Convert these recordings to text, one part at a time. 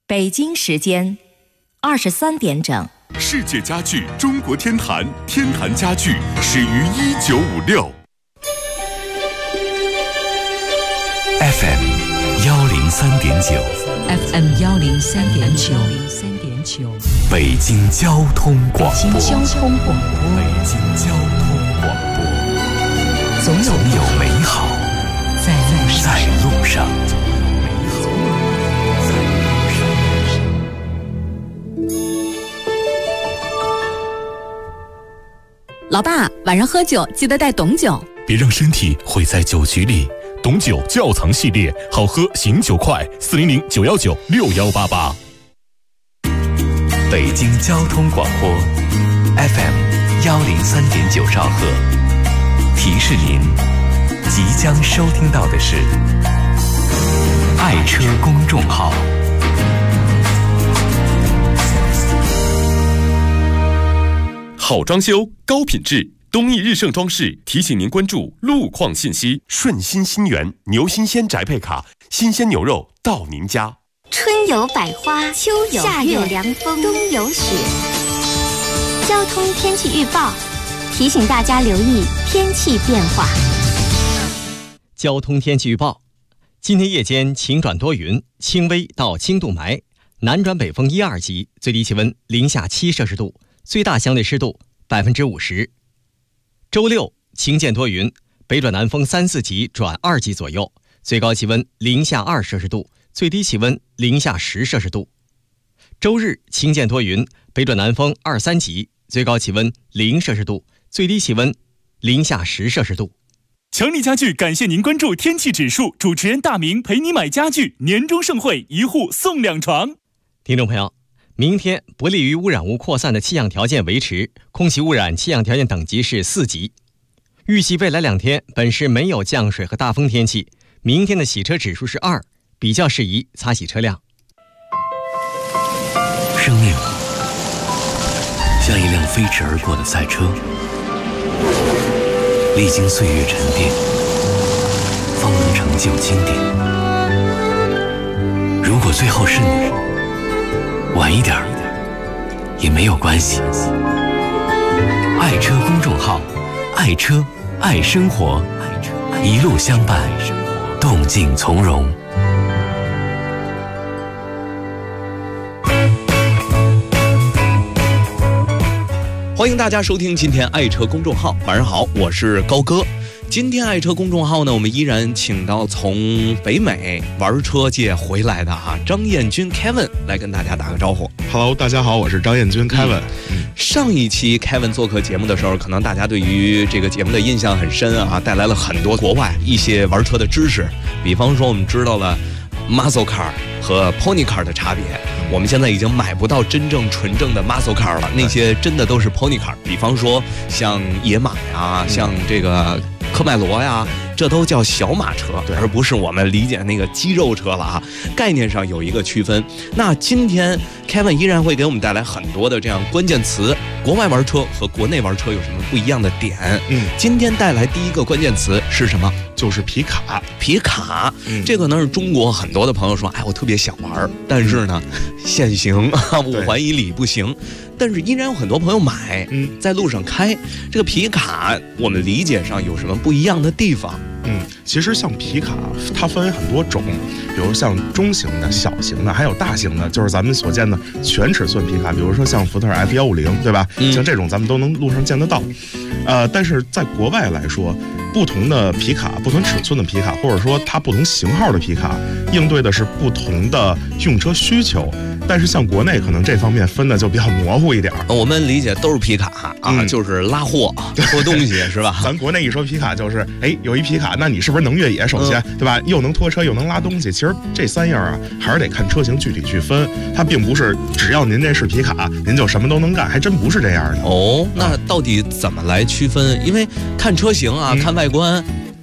北京时间23点整。 世界家具中国天坛，天坛家具始于1956。FM 103.9 FM 103.9 北京交通广播。 北京交通广播。总有美好在路上。 老爸，晚上喝酒记得带董酒， 别让身体毁在酒局里。董酒窖藏系列，好喝醒酒快，400-919-6188。 北京交通广播 FM 103.9兆赫，提示您即将收听到的是爱车公众号。 好装修，高品质，东义日盛装饰提醒您关注路况信息。顺心新源牛新鲜宅配卡，新鲜牛肉到您家。 春有百花，秋有夏有凉风，冬有雪。交通天气预报提醒大家留意天气变化。 交通天气预报：今天夜间晴转多云，轻微到轻度霾，南转北风1、2级，最低气温零下7摄氏度，最大相对湿度50%。周六晴间多云，北转南风3、4级转2级左右，最高气温零下2摄氏度，最低气温零下10摄氏度。周日晴间多云，北转南风2、3级，最高气温0摄氏度，最低气温零下10摄氏度。 强力家具感谢您关注天气指数，主持人大明陪你买家具，年终盛会，1户送2床。 听众朋友，明天不利于污染物扩散的气象条件维持，空气污染气象条件等级是4级。预计未来2天本市没有降水和大风天气，明天的洗车指数是2，比较适宜擦洗车辆。 生命像一辆飞驰而过的赛车，历经岁月沉淀，方能成就经典。如果最后是你，晚一点也没有关系。爱车公众号，爱车爱生活，一路相伴，动静从容。 欢迎大家收听今天爱车公众号。晚上好，我是高哥。今天爱车公众号呢，我们依然请到从北美玩车界回来的张彦军 Kevin 来跟大家打个招呼。 Hello， 大家好，我是张彦军 Kevin。 上一期 Kevin 做客节目的时候，可能大家对于这个节目的印象很深带来了很多国外一些玩车的知识。比方说，我们知道了 muscle car 和 pony car 的差别。我们现在已经买不到真正纯正的 muscle car 了，那些真的都是 pony car。比方说像野马呀，像这个科迈罗呀，这都叫小马车，而不是我们理解那个肌肉车了概念上有一个区分。那今天 Kevin 依然会给我们带来很多的这样关键词，国外玩车和国内玩车有什么不一样的点？今天带来第一个关键词是什么？ 就是皮卡。 皮卡，这个呢是中国很多的朋友说，我特别想玩，但是呢，限行5环以里不行。但是依然有很多朋友买，在路上开这个皮卡，我们理解上有什么不一样的地方？ 其实像皮卡，它分为很多种，比如像中型的、小型的，还有大型的，就是咱们所见的全尺寸皮卡，比如说像福特 F150，对吧？像这种咱们都能路上见得到。但是在国外来说，不同的皮卡、不同尺寸的皮卡，或者说它不同型号的皮卡，应对的是不同的用车需求。但是像国内可能这方面分的就比较模糊一点。 我们理解都是皮卡就是拉货拖东西是吧？ 咱国内一说皮卡就是有一皮卡，那你是不是能越野？首先对吧？又能拖车又能拉东西。其实这3样还是得看车型具体去分。它并不是只要您这是皮卡，您就什么都能干，还真不是这样的。 那到底怎么来区分？因为看车型看外观，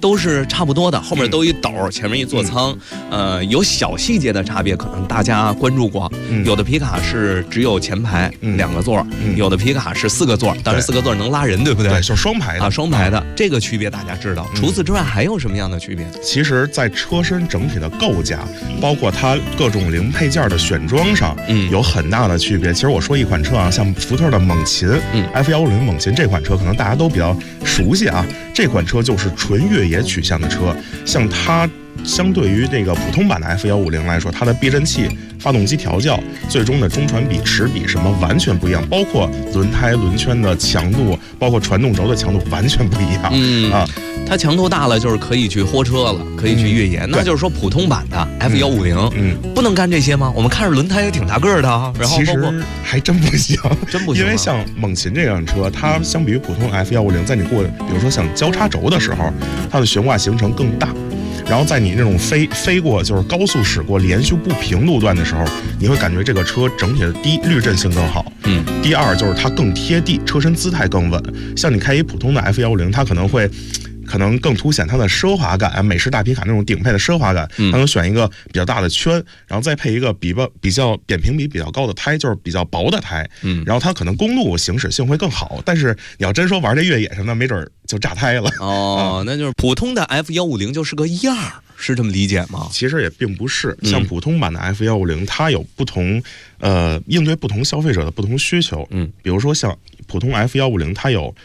都是差不多的，后面都一斗，前面一座舱，有小细节的差别，可能大家关注过。有的皮卡是只有前排2个座，有的皮卡是4个座，当然4个座能拉人，对不对？ 对，就是双排的双排的，这个区别大家知道。除此之外还有什么样的区别？ 其实，在车身整体的构架，包括它各种零配件的选装上，有很大的区别。其实我说一款车啊，像福特的猛禽，F150猛禽这款车，可能大家都比较熟悉啊。这款车就是纯越野取向的车，像它相对于这个普通版的 F150来说，它的避震器、发动机调教、最终的中传比、齿比什么完全不一样，包括轮胎、轮圈的强度，包括传动轴的强度完全不一样。 它强度大了，就是可以去货车了，可以去越野。那就是说，普通版的 F150，不能干这些吗？我们看着轮胎也挺大个的啊，然后其实还真不行， 真不行。 因为像猛禽这辆车，它相比于普通 F150，在你过，比如说像交叉轴的时候，它的悬挂行程更大。然后在你那种飞过就是高速驶过连续不平路段的时候，你会感觉这个车整体的第一滤震性更好，第二就是它更贴地，车身姿态更稳。像你开一普通的 F150，它可能更凸显它的奢华感，美式大皮卡那种顶配的奢华感。它能选一个比较大的圈，然后再配一个比较扁平比比较高的胎，就是比较薄的胎。然后它可能公路行驶性会更好，但是你要真说玩这越野什么的，没准就炸胎了。 那就是普通的 F150就是个样儿，是这么理解吗？ 其实也并不是，像普通版的 F150，它有不同应对不同消费者的不同需求。比如说像普通 F150，它有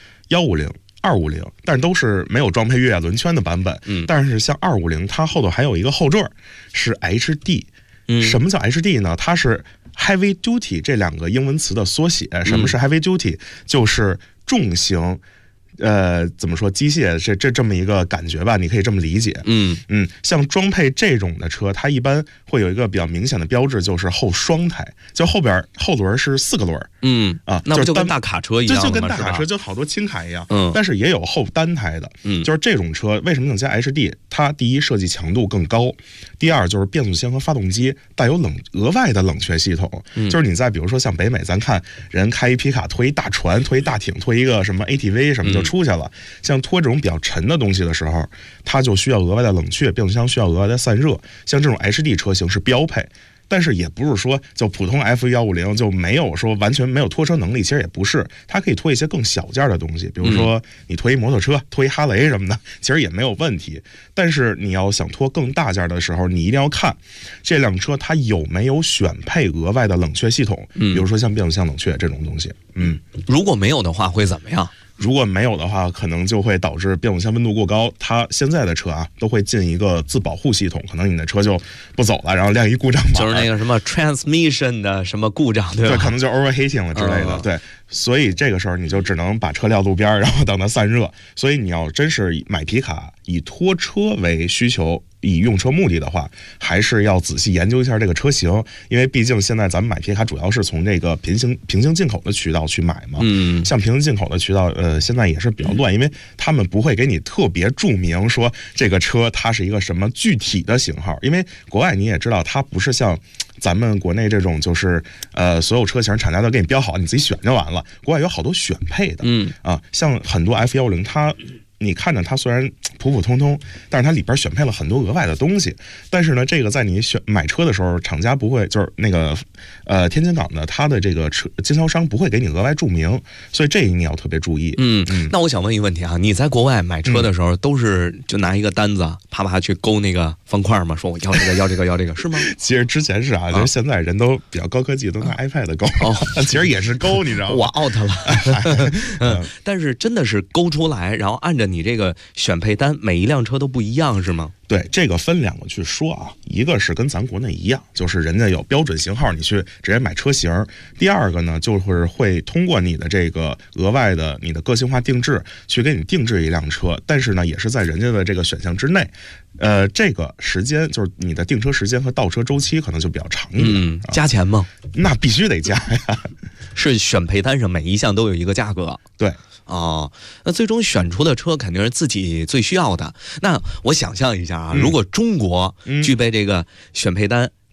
150。250，但是都是没有装配越野轮圈的版本。但是像250，它后头还有一个后缀是 HD。什么叫 HD 呢？它是 Heavy Duty 这2个英文词的缩写。什么是 Heavy Duty？就是重型。怎么说机械这么一个感觉吧，你可以这么理解。像装配这种的车，它一般会有一个比较明显的标志，就是后双胎，就后轮是4个轮。 那不就跟大卡车一样吗？ 就跟大卡车就好多轻卡一样。但是也有后单胎的。就是这种车为什么能加 HD？ 它第一设计强度更高，第二就是变速箱和发动机带有额外的冷却系统。就是你在比如说像北美，咱看人开一皮卡推一大船、推一大艇、推一个什么 ATV 什么就出去了，像拖这种比较沉的东西的时候，它就需要额外的冷却，变速箱需要额外的散热，像这种 HD 车型是标配。但是也不是说就普通 F150就没有说完全没有拖车能力，其实也不是，它可以拖一些更小件的东西，比如说你拖一摩托车、拖一哈雷什么的，其实也没有问题。但是你要想拖更大件的时候，你一定要看这辆车它有没有选配额外的冷却系统，比如说像变速箱冷却这种东西。 如果没有的话会怎么样？ 如果没有的话，可能就会导致变速箱温度过高。它现在的车啊，都会进一个自保护系统，可能你的车就不走了，然后亮一故障码， 就是那个什么 transmission 的什么故障，对吧？ 对，可能就 overheating 了之类的。对，所以这个时候你就只能把车撂路边，然后等它散热。所以你要真是买皮卡以拖车为需求，以用车目的的话，还是要仔细研究一下这个车型，因为毕竟现在咱们买皮卡主要是从这个平行进口的渠道去买嘛。像平行进口的渠道，现在也是比较乱，因为他们不会给你特别注明说这个车它是一个什么具体的型号，因为国外你也知道，它不是像咱们国内这种就是所有车型厂家都给你标好，你自己选就完了。国外有好多选配的，像很多 F150它。你看着它虽然普普通通，但是它里边选配了很多额外的东西。但是呢，这个在你买车的时候，厂家不会，就是那个天津港的它的这个车经销商不会给你额外注明，所以这你要特别注意。 那我想问一个问题啊，你在国外买车的时候，都是就拿一个单子啪啪去勾那个方块吗？说我要这个要这个要这个，是吗？ 其实之前是啊，就是现在人都比较高科技，都拿 iPad 勾。其实也是勾，你知道吗？ 我 out 了。但是真的是勾出来，然后按着你这个选配单，每一辆车都不一样是吗？ 对，这个分2个去说啊，一个是跟咱国内一样，就是人家有标准型号，你去直接买车型。第二个呢，就是会通过你的这个额外的你的个性化定制，去给你定制一辆车，但是呢，也是在人家的这个选项之内。这个时间就是你的订车时间和倒车周期可能就比较长一点。 加钱吗？ 那必须得加呀。 是选配单上每一项都有一个价格。 对。 那最终选出的车肯定是自己最需要的。那我想象一下啊，如果中国具备这个选配单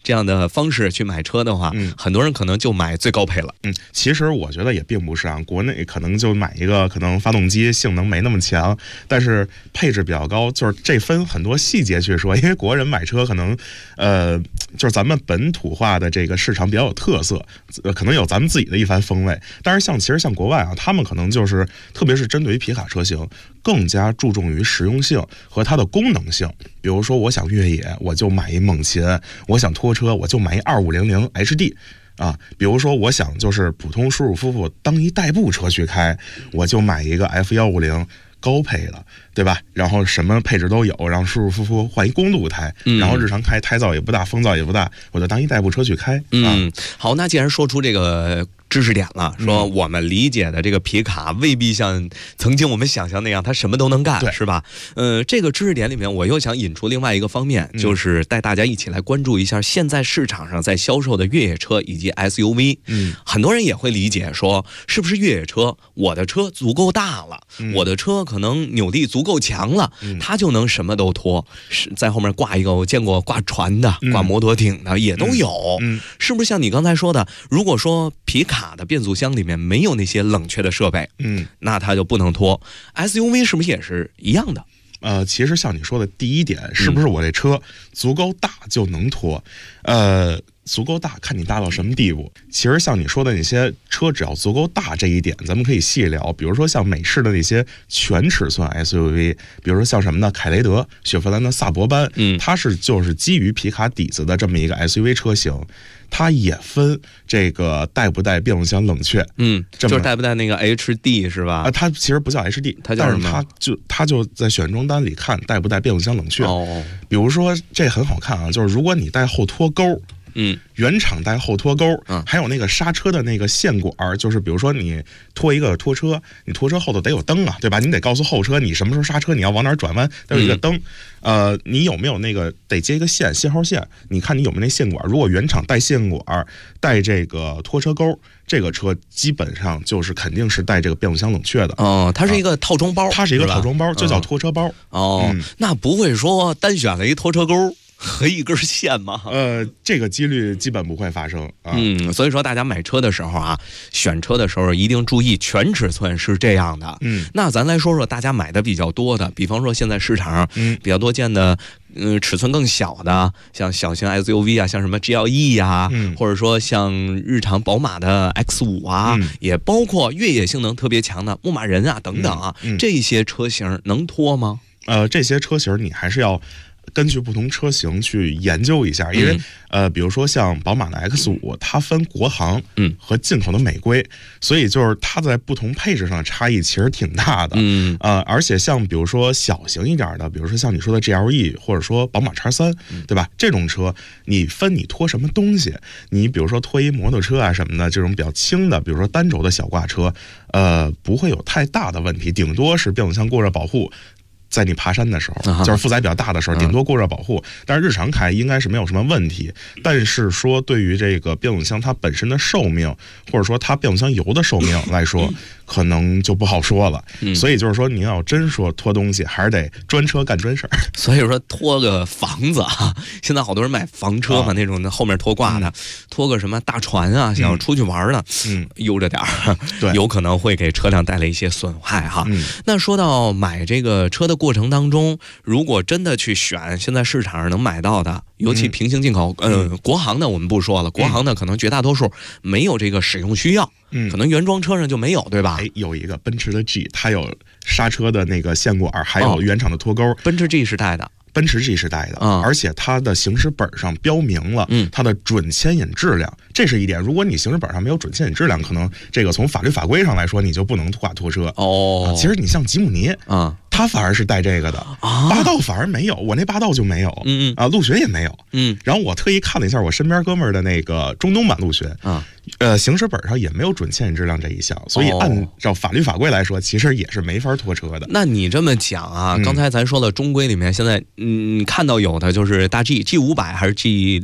这样的方式去买车的话，很多人可能就买最高配了。 其实我觉得也并不是啊，国内可能就买一个可能发动机性能没那么强，但是配置比较高，就是这分很多细节去说，因为国人买车可能就是咱们本土化的这个市场比较有特色，可能有咱们自己的一番风味。但是其实像国外啊，他们可能就是特别是针对于皮卡车型更加注重于实用性和它的功能性。比如说我想越野，我就买一猛禽；我想拖车，我就买一2500 HD。啊，比如说我想就是普通舒舒服服当一代步车去开，我就买一个 F150高配的，对吧？然后什么配置都有，然后舒舒服服换一公路胎，然后日常开胎噪也不大，风噪也不大，我就当一代步车去开。 好，那既然说出这个知识点了，说我们理解的这个皮卡未必像曾经我们想象那样，它什么都能干，是吧？这个知识点里面，我又想引出另外一个方面，就是带大家一起来关注一下现在市场上在销售的越野车以及 SUV。很多人也会理解说，是不是越野车，我的车足够大了，我的车可能扭力足够强了，它就能什么都拖，在后面挂一个，我见过挂船的、挂摩托艇的也都有。是不是像你刚才说的，如果说皮卡的变速箱里面没有那些冷却的设备，那它就不能拖。SUV 是不是也是一样的？ 其实像你说的第一点，是不是我这车足够大就能拖？足够大，看你大到什么地步。其实像你说的那些车，只要足够大这一点，咱们可以细聊。比如说像美式的那些全尺寸 SUV， 比如说像什么呢？凯雷德、雪佛兰的萨博班，它就是基于皮卡底子的这么一个 SUV 车型。它也分这个带不带变速箱冷却， 就是带不带那个 HD 是吧？ 它其实不叫 HD， 它叫什么？ 它就在选装单里看带不带变速箱冷却。比如说这很好看啊，就是如果你带后拖钩。原厂带后拖钩，还有那个刹车的那个线管，就是比如说你拖一个拖车，你拖车后头得有灯啊，对吧？你得告诉后车你什么时候刹车，你要往哪儿转弯，得有一个灯。你有没有那个得接一个信号线？你看你有没有那线管？如果原厂带线管，带这个拖车钩，这个车基本上就是肯定是带这个变速箱冷却的。 它是一个套装包， 它是一个套装包，就叫拖车包。 那不会说单选了一拖车钩和一根线吗？ 这个几率基本不会发生啊。 所以说大家买车的时候啊，选车的时候一定注意全尺寸是这样的。那咱来说说大家买的比较多的，比方说现在市场上比较多见的，尺寸更小的，像小型 SUV 啊，像什么 GLE 啊，或者说像日常宝马的 X5 啊，也包括越野性能特别强的牧马人啊等等啊，这些车型能拖吗？ 这些车型你还是要根据不同车型去研究一下，因为比如说像宝马的 X5， 它分国行和进口的美规，所以就是它在不同配置上的差异其实挺大的。而且像比如说小型一点的，比如说像你说的 GLE 或者说宝马 X3，对吧？这种车你分你拖什么东西，你比如说拖一摩托车啊什么的，这种比较轻的，比如说单轴的小挂车，不会有太大的问题，顶多是变速箱过热保护。在你爬山的时候，就是负载比较大的时候，顶多过热保护，但是日常开应该是没有什么问题。但是说对于这个变速箱它本身的寿命，或者说它变速箱油的寿命来说，可能就不好说了。所以就是说，你要真说拖东西，还是得专车干专事儿。 所以说拖个房子啊，现在好多人买房车嘛，那种的后面拖挂的，拖个什么大船啊，想要出去玩的，悠着点儿， 对， 有可能会给车辆带来一些损害哈。那说到买这个车的过程当中，如果真的去选现在市场上能买到的，尤其平行进口，国行的我们不说了，国行的可能绝大多数没有这个使用需要，可能原装车上就没有，对吧？ 有一个奔驰的 G， 它有刹车的那个线管，还有原厂的拖钩。 奔驰 G 是带的。 奔驰 G 是带的，而且它的行驶本上标明了它的准牵引质量，这是一点。如果你行驶本上没有准牵引质量，可能这个从法律法规上来说，你就不能挂拖车。其实你像吉姆尼它反而是带这个的，霸道反而没有，我那霸道就没有，陆巡也没有，然后我特意看了一下我身边哥们儿的那个中东版陆巡，行驶本上也没有准牵引质量这一项，所以按照法律法规来说，其实也是没法拖车的。 那你这么讲啊，刚才咱说了中规里面现在看到有的就是大 G500 还是 G63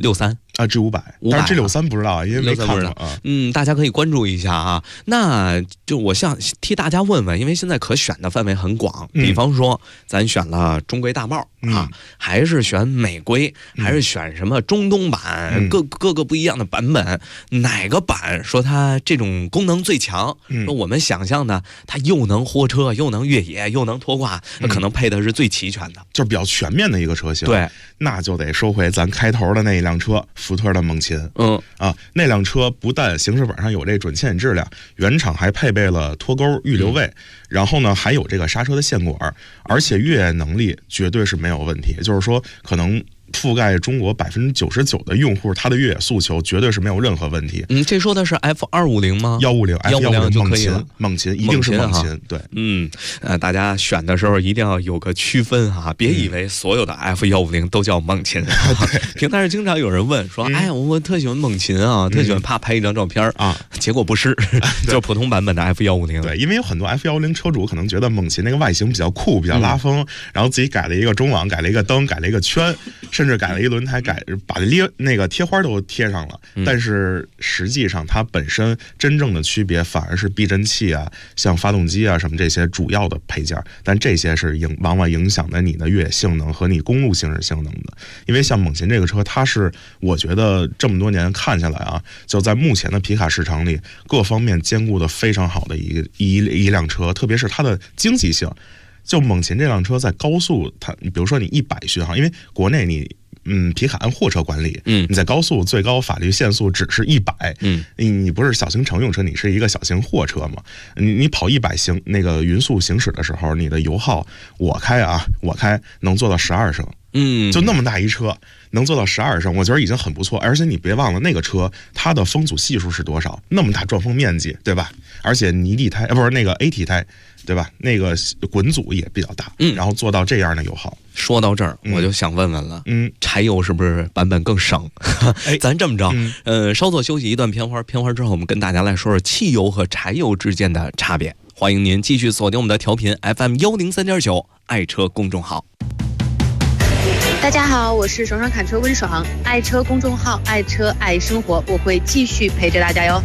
啊 G500，但是 G63不知道，因为没看过啊。 大家可以关注一下啊。那就我想替大家问问，因为现在可选的范围很广，比方说咱选了中规大帽啊，还是选美规，还是选什么中东版，各个不一样的版本，哪个版说它这种功能最强？说我们想象的，它又能货车，又能越野，又能拖挂，可能配的是最齐全的， 就是比较全面的一个车型。 对， 那就得说回咱开头的那一辆车，福特的猛禽。那辆车不但行驶本上有这准牵引质量，原厂还配备了脱钩预留位，然后呢还有这个刹车的线管，而且越野能力绝对是没有问题，就是说可能覆盖中国99%的用户，他的越野诉求绝对是没有任何问题。 这说的是 F250 吗 ？150 就可以了。 猛禽一定是猛禽，对。 大家选的时候一定要有个区分啊，别以为所有的 F150都叫猛禽。平台上经常有人问说，哎，我特喜欢猛禽啊，特喜欢拍一张照片啊，结果不是，就是普通版本的 F150。 对，因为有很多 F150车主可能觉得猛禽那个外形比较酷，比较拉风，然后自己改了一个中网，改了一个灯，改了一个圈，甚至改了一轮胎，把那个贴花都贴上了。但是实际上它本身真正的区别反而是避震器啊，像发动机啊什么这些主要的配件，但这些是往往影响的你的越野性能和你公路行驶性能的。因为像猛禽这个车，它是我觉得这么多年看下来啊，就在目前的皮卡市场里各方面兼顾的非常好的一辆车，特别是它的经济性。就猛禽这辆车在高速，它比如说你100续航，因为国内你皮卡按货车管理，你在高速最高法律限速只是100，你不是小型乘用车，你是一个小型货车嘛，你跑100那个匀速行驶的时候，你的油耗我开能做到12升。就那么大一车能做到12升，我觉得已经很不错。而且你别忘了那个车它的风阻系数是多少，那么大撞风面积，对吧？而且泥地胎不是那个 AT 胎，对吧？那个滚阻也比较大，然后做到这样的油耗。 说到这儿，我就想问问了，柴油是不是版本更省？咱这么着，稍作休息一段片花之后，我们跟大家来说说汽油和柴油之间的差别。欢迎您继续锁定我们的调频 FM 103.9爱车公众号。 大家好，我是爽爽侃车温爽，爱车公众号爱车爱生活，我会继续陪着大家哟。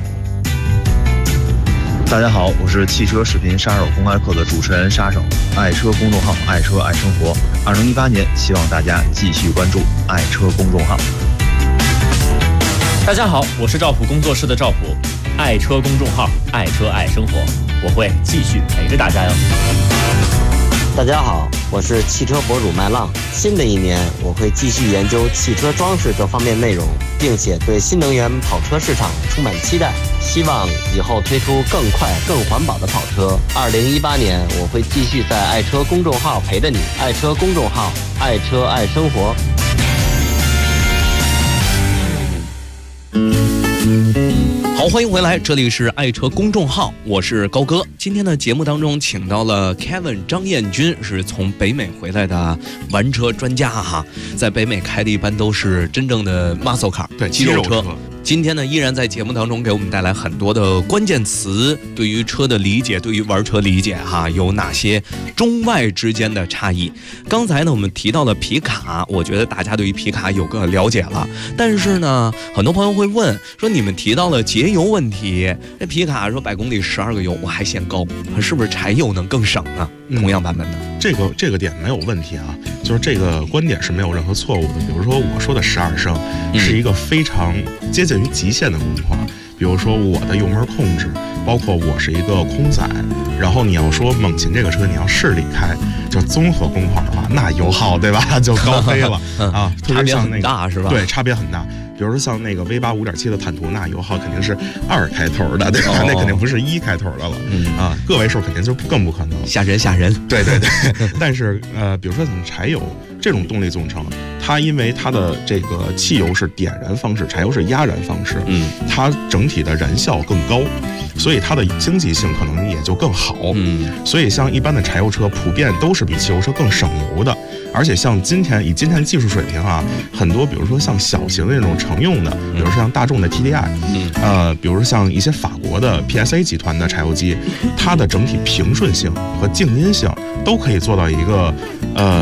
大家好，我是汽车视频杀手公开课的主持人杀手，爱车公众号爱车爱生活。2018年，希望大家继续关注爱车公众号。 大家好，我是赵普工作室的赵普，爱车公众号爱车爱生活，我会继续陪着大家哟。 大家好，我是汽车博主麦浪。新的一年，我会继续研究汽车装饰这方面内容，并且对新能源跑车市场充满期待，希望以后推出更快、更环保的跑车。2018年，我会继续在爱车公众号陪着你，爱车公众号，爱车爱生活。 好，欢迎回来，这里是爱车公众号，我是高哥。今天的节目当中请到了 Kevin 张彦军，是从北美回来的玩车专家哈，在北美开的一般都是真正的 muscle car， 对， 肌肉车。今天呢，依然在节目当中给我们带来很多的关键词，对于车的理解，对于玩车理解哈，有哪些中外之间的差异？刚才呢，我们提到了皮卡，我觉得大家对于皮卡有个了解了。但是呢，很多朋友会问说，你们提到了节油问题，那皮卡说100公里12个油，我还嫌高，是不是柴油能更省呢？同样版本的， 这个点没有问题啊，就是这个观点是没有任何错误的。比如说我说的12升是一个非常接近于极限的工况，比如说我的油门控制，包括我是一个空载，然后你要说猛禽这个车你要市里开，就综合工况的话，那油耗对吧就高飞了啊， 差别很大是吧？ 对，差别很大。比如说像那个 V8 5.7的坦途，那油耗肯定是2开头的，对吧？那肯定不是1开头的了，啊，个位数肯定就更不可能。 吓人。 对。但是比如说像柴油这种动力总成，它因为它的这个汽油是点燃方式，柴油是压燃方式，它整体的燃效更高，所以它的经济性可能也就更好。所以像一般的柴油车普遍都是比汽油车更省油的。而且像以今天技术水平啊，很多比如说像小型的那种乘用的，比如说像大众的 TDI，比如说像一些法国的 PSA 集团的柴油机，它的整体平顺性和静音性都可以做到一个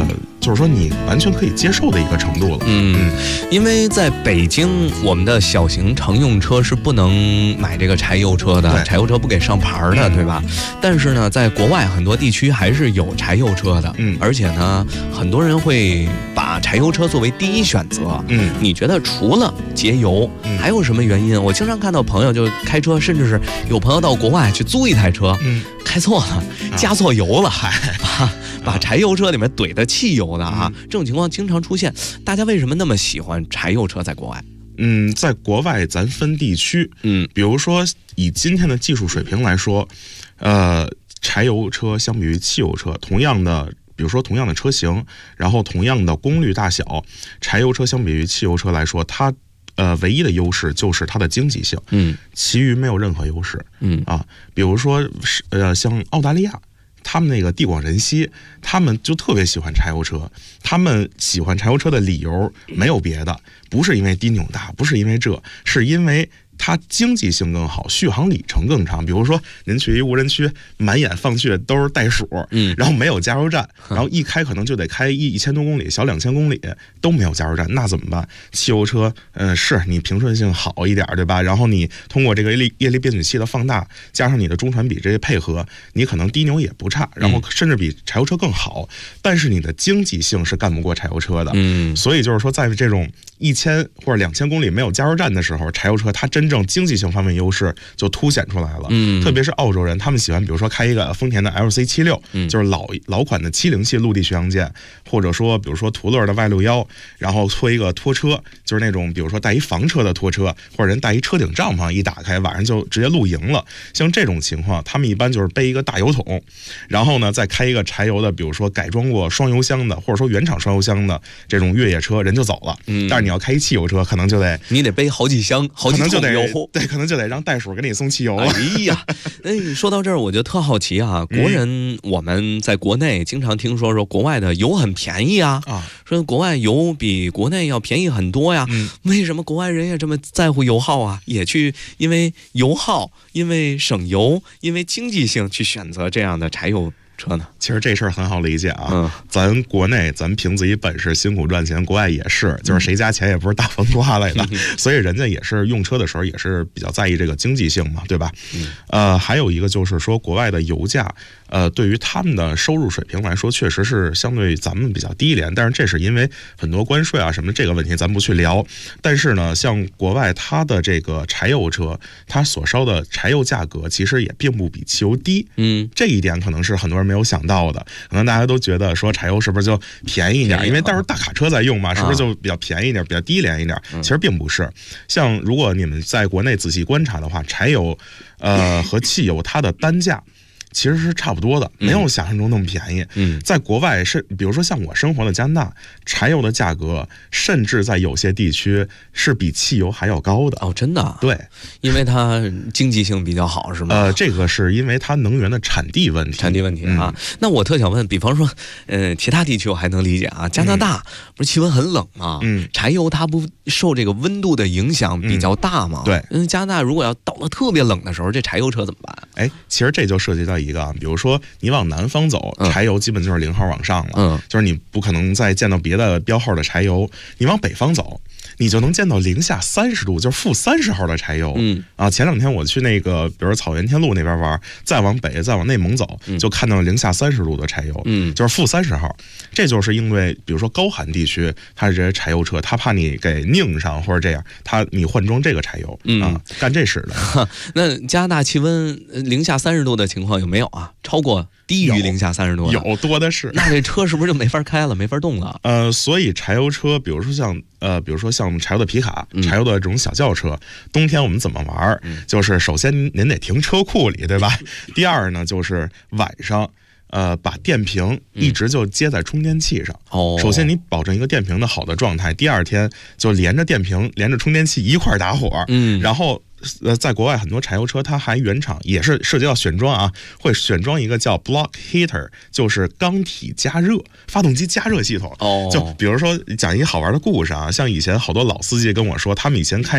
就是说你完全可以接受的一个程度了。 因为在北京，我们的小型乘用车是不能买这个柴油车的，柴油车不给上牌的，对吧？但是呢，在国外很多地区还是有柴油车的，而且呢，很多人会把柴油车作为第一选择。你觉得除了节油，还有什么原因？我经常看到朋友就开车，甚至是有朋友到国外去租一台车，开错了，加错油了，把柴油车里面怼的汽油的啊，这种情况经常出现。大家为什么那么喜欢柴油车在国外？ 在国外咱分地区，比如说以今天的技术水平来说，柴油车相比于汽油车，同样的车型，然后同样的功率大小，柴油车相比于汽油车来说，它唯一的优势就是它的经济性，其余没有任何优势，比如说像澳大利亚。他们那个地广人稀，他们就特别喜欢柴油车。他们喜欢柴油车的理由没有别的，不是因为低扭大，不是因为是因为它经济性更好，续航里程更长。比如说您去一无人区，满眼放去都是袋鼠，然后没有加油站，然后一开可能就得开1000多公里，小2000公里都没有加油站，那怎么办？汽油车，是你平顺性好一点，对吧？然后你通过这个液力变矩器的放大，加上你的中传比这些配合，你可能低扭也不差，然后甚至比柴油车更好。但是你的经济性是干不过柴油车的，所以就是说，在这种1000或者2000公里没有加油站的时候，柴油车它真正经济性方面优势就凸显出来了。特别是澳洲人，他们喜欢比如说开一个丰田的 LC76，就是老款的707系陆地巡洋舰，或者说比如说途乐的 Y61，然后拖一个拖车，就是那种比如说带一房车的拖车，或者人带一车顶帐篷，一打开晚上就直接露营了。像这种情况，他们一般就是背一个大油桶，然后呢再开一个柴油的，比如说改装过双油箱的，或者说原厂双油箱的这种越野车，人就走了。但是你要开一汽油车，可能就得你得背好几箱好几桶油， 对，可能就得让袋鼠给你送汽油了。 哎呀，说到这儿我就特好奇啊，国人我们在国内经常听说国外的油很便宜啊，说国外油比国内要便宜很多呀。为什么国外人也这么在乎油耗啊？也去因为油耗，因为省油，因为经济性去选择这样的柴油车呢？ 其实这事儿很好理解啊，咱国内咱凭自己本事辛苦赚钱，国外也是，就是谁家钱也不是大风刮来的，所以人家也是用车的时候也是比较在意这个经济性嘛，对吧？还有一个就是说国外的油价，对于他们的收入水平来说，确实是相对咱们比较低廉，但是这是因为很多关税啊什么这个问题咱不去聊。但是呢，像国外它的这个柴油车，它所烧的柴油价格其实也并不比汽油低，这一点可能是很多人没有想到的。可能大家都觉得说柴油是不是就便宜一点，因为到时候大卡车在用嘛，是不是就比较便宜一点，比较低廉一点？其实并不是。像如果你们在国内仔细观察的话，柴油和汽油它的单价其实是差不多的，没有想象中那么便宜。在国外是，比如说像我生活的加拿大，柴油的价格甚至在有些地区是比汽油还要高的。 哦，真的？ 对， 因为它经济性比较好，是吗？ 这个是因为它能源的产地问题啊。那我特想问，比方说，其他地区我还能理解啊，加拿大不是气温很冷吗？柴油它不受这个温度的影响比较大吗？ 对， 加拿大如果要到了特别冷的时候，这柴油车怎么办？ 其实这就涉及到一个，比如说你往南方走，柴油基本就是0号往上了，就是你不可能再见到别的标号的柴油。你往北方走，你就能见到零下30度，就是-30号的柴油。前2天我去那个，比如草原天路那边玩，再往北，再往内蒙走，就看到零下30度的柴油，就是-30号。这就是因为，比如说高寒地区，它这些柴油车，它怕你给拧上或者这样，你换装这个柴油干这事的。 那加拿大气温零下30度的情况有没有啊？超过低于零下30度？ 有多的是。 那这车是不是就没法开了，没法动了？ 所以柴油车，比如说像柴油的皮卡、柴油的这种小轿车，冬天我们怎么玩？就是首先您得停车库里，对吧？第二呢，就是晚上。把电瓶一直就接在充电器上。首先你保证一个电瓶的好的状态，第二天就连着电瓶、连着充电器一块打火。然后在国外很多柴油车它还原厂也是涉及到选装啊，会选装一个叫 block heater， 就是缸体加热、发动机加热系统。就比如说讲一个好玩的故事啊，像以前好多老司机跟我说，他们以前开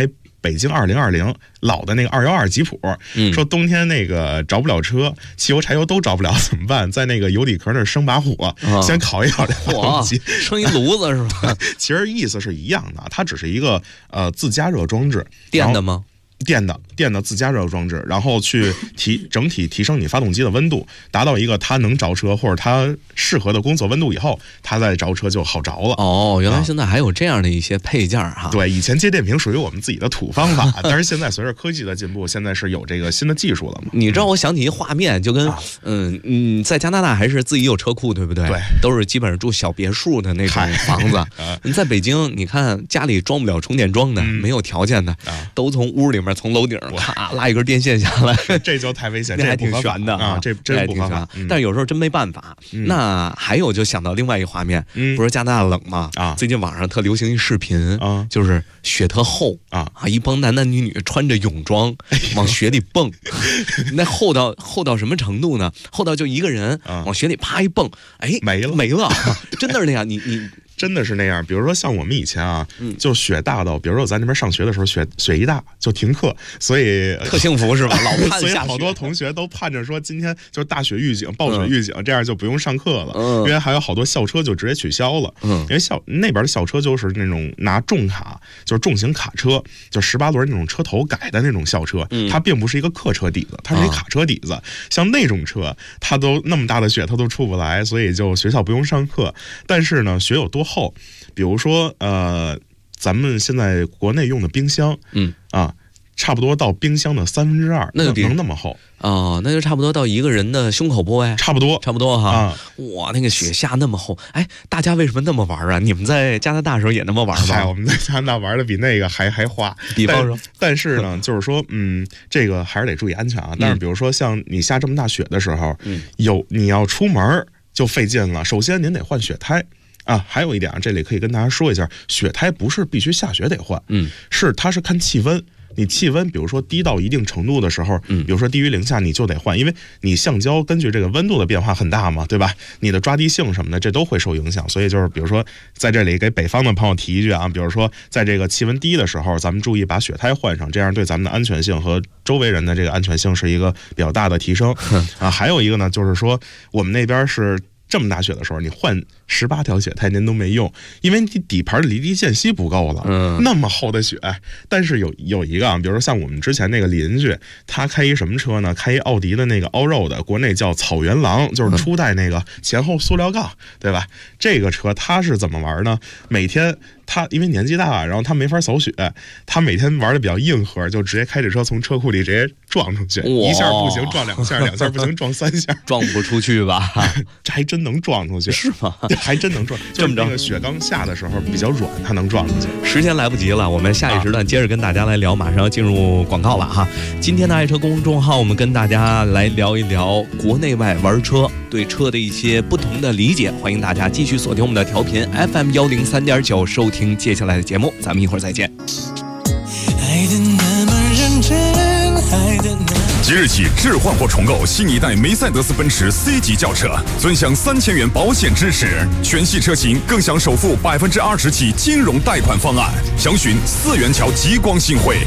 北京2020老的那个212吉普，说冬天那个着不了车，汽油柴油都着不了怎么办？在那个油底壳那儿生把火，先烤一烤这发动机， 生一炉子是吧？ 其实意思是一样的，它只是一个自加热装置， 电的吗？ 电的自加热装置，然后去整体提升你发动机的温度，达到一个它能着车或者它适合的工作温度以后，它再着车就好着了。 哦，原来现在还有这样的一些配件哈。 对，以前接电瓶属于我们自己的土方法，但是现在随着科技的进步，现在是有这个新的技术了嘛。 你知道我想起一画面，就跟在加拿大还是自己有车库，对不对？ 对， 都是基本上住小别墅的那种房子。你在北京，你看家里装不了充电桩的，没有条件的，都从屋里面从楼顶咔拉一根电线下来， 这就太危险， 这还挺悬的啊， 这真不合法。 但是有时候真没办法。那还有就想到另外一个画面，不是加拿大冷吗？最近网上特流行一视频，就是雪特厚一帮男女女穿着泳装往雪里蹦，那厚到什么程度呢？厚到就一个人往雪里啪一蹦，哎，没了，真的是那样。你真的是那样，比如说像我们以前啊，就雪大到，比如说我在那边上学的时候，雪一大就停课，所以特幸福是吧？老盼所以好多同学都盼着说今天就是大雪预警、暴雪预警，这样就不用上课了。因为还有好多校车就直接取消了。因为那边的校车就是那种拿重卡，就是重型卡车，就18轮那种车头改的那种校车，它并不是一个客车底子，它是一卡车底子。像那种车，它都那么大的雪，它都出不来，所以就学校不用上课。但是呢，雪有多厚？比如说咱们现在国内用的冰箱，差不多到冰箱的2/3，那就能那么厚哦，那就差不多到一个人的胸口部位， 差不多哈。哇，那个雪下那么厚，哎，大家为什么那么玩啊？你们在加拿大的时候也那么玩吗？ 我们在加拿大玩的比那个还花。 比方说， 但是呢，就是说，这个还是得注意安全啊。但是比如说像你下这么大雪的时候，你要出门就费劲了。首先您得换雪胎。还有一点这里可以跟大家说一下，雪胎不是必须下雪得换，它是看气温。你气温比如说低到一定程度的时候，比如说低于零下你就得换，因为你橡胶根据这个温度的变化很大嘛，对吧？你的抓地性什么的这都会受影响，所以就是比如说在这里给北方的朋友提一句啊，比如说在这个气温低的时候，咱们注意把雪胎换上，这样对咱们的安全性和周围人的这个安全性是一个比较大的提升还有一个呢，就是说我们那边是这么大雪的时候，你换18条雪胎您都没用，因为你底盘的离地间隙不够了。那么厚的雪，但是有一个比如说像我们之前那个邻居，他开一什么车呢？开一奥迪的那个 Allroad， 国内叫草原狼，就是初代那个前后塑料杠，对吧？这个车他是怎么玩呢？每天他因为年纪大，然后他没法扫雪，他每天玩的比较硬核，就直接开着车从车库里直接撞出去，一下不行撞2下，2下不行撞3下， 撞不出去吧？ 这还真能撞出去， 是吗？ 还真能撞，这么着，那个雪刚下的时候比较软，它能撞出去。 时间来不及了，我们下一时段接着跟大家来聊，马上要进入广告了哈。今天的爱车公众号，我们跟大家来聊一聊国内外玩车对车的一些不同的理解，欢迎大家继续锁定我们的调频 FM 103.9，收听接下来的节目，咱们一会儿再见。 爱的那么认真，爱的那即日起置换或重购新一代梅赛德斯奔驰 C 级轿车，尊享3000元保险支持，全系车型更享首付20%起金融贷款方案。详询4元桥极光新汇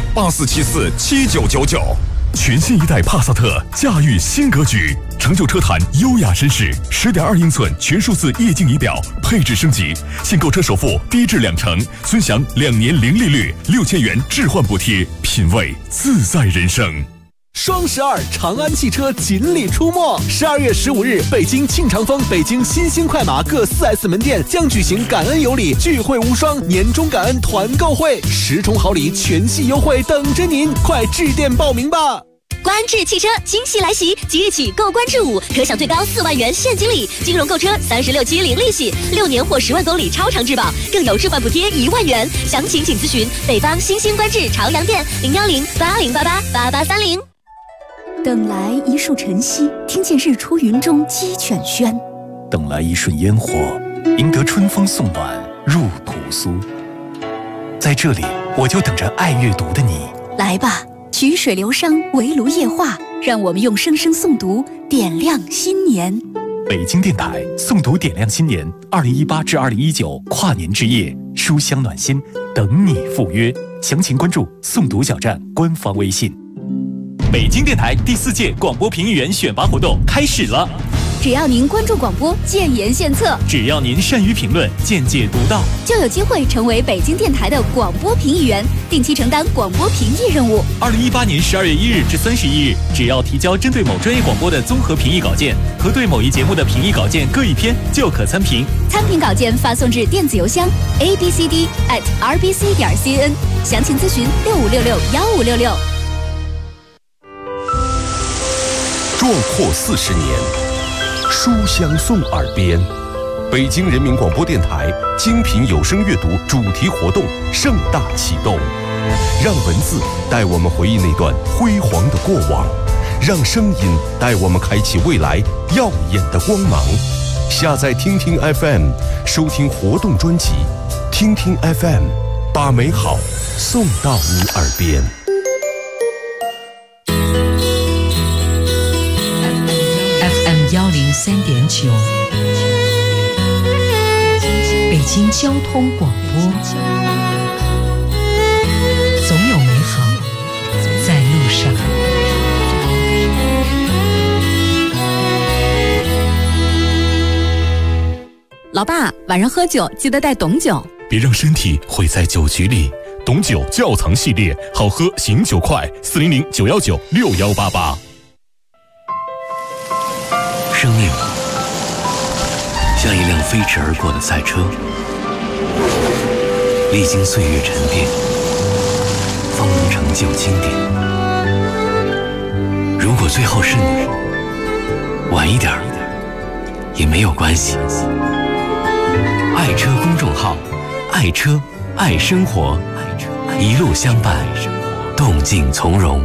84747999。全新一代帕萨特驾驭新格局，成就车坛优雅绅士。10.2英寸全数字液晶仪表，配置升级，现购车首付低至20%，尊享2年零利率，6000元置换补贴，品味自在人生。 双12长安汽车锦鲤出没，12月15日，北京庆长丰、北京新兴快马各4S 门店将举行感恩有礼聚会无双年终感恩团购会，10重好礼全系优惠等着您，快致电报名吧！ 观致汽车惊喜来袭，即日起购观致5可享最高4万元现金礼，金融购车36期零利息，6年或10万公里超长质保，更有置换补贴1万元。详情请咨询北方新兴观致朝阳店01080888830。 等来一束晨曦，听见日出云中鸡犬喧； 等来一瞬烟火，赢得春风送暖入屠苏。在这里，我就等着爱阅读的你。 来吧，曲水流觞，围炉夜话，让我们用声声诵读点亮新年。 北京电台诵读点亮新年2018至2019跨年之夜，书香暖心，等你赴约。详情关注诵读小站官方微信。 北京电台第4届广播评议员选拔活动开始了。 只要您关注广播，建言献策； 只要您善于评论，见解独到， 就有机会成为北京电台的广播评议员，定期承担广播评议任务。 2018年12月1日至31日，只要提交针对某专业广播的综合评议稿件和对某一节目的评议稿件各1篇，就可参评。 参评稿件发送至电子邮箱 abcd@rbc.cn， 详情咨询65661566。 壮阔40年，书香送耳边。北京人民广播电台精品有声阅读主题活动盛大启动，让文字带我们回忆那段辉煌的过往，让声音带我们开启未来耀眼的光芒。下载听听 FM， 收听活动专辑，听听 FM， 把美好送到你耳边。 103.9，北京交通广播，总有美好在路上。 老爸，晚上喝酒记得带董酒， 别让身体毁在酒局里。董酒窖藏系列，好喝醒酒快，400-919-6188。 生命像一辆飞驰而过的赛车，历经岁月沉淀，方能成就经典。如果最后是你，晚一点也没有关系。爱车公众号，爱车爱生活，一路相伴，动静从容。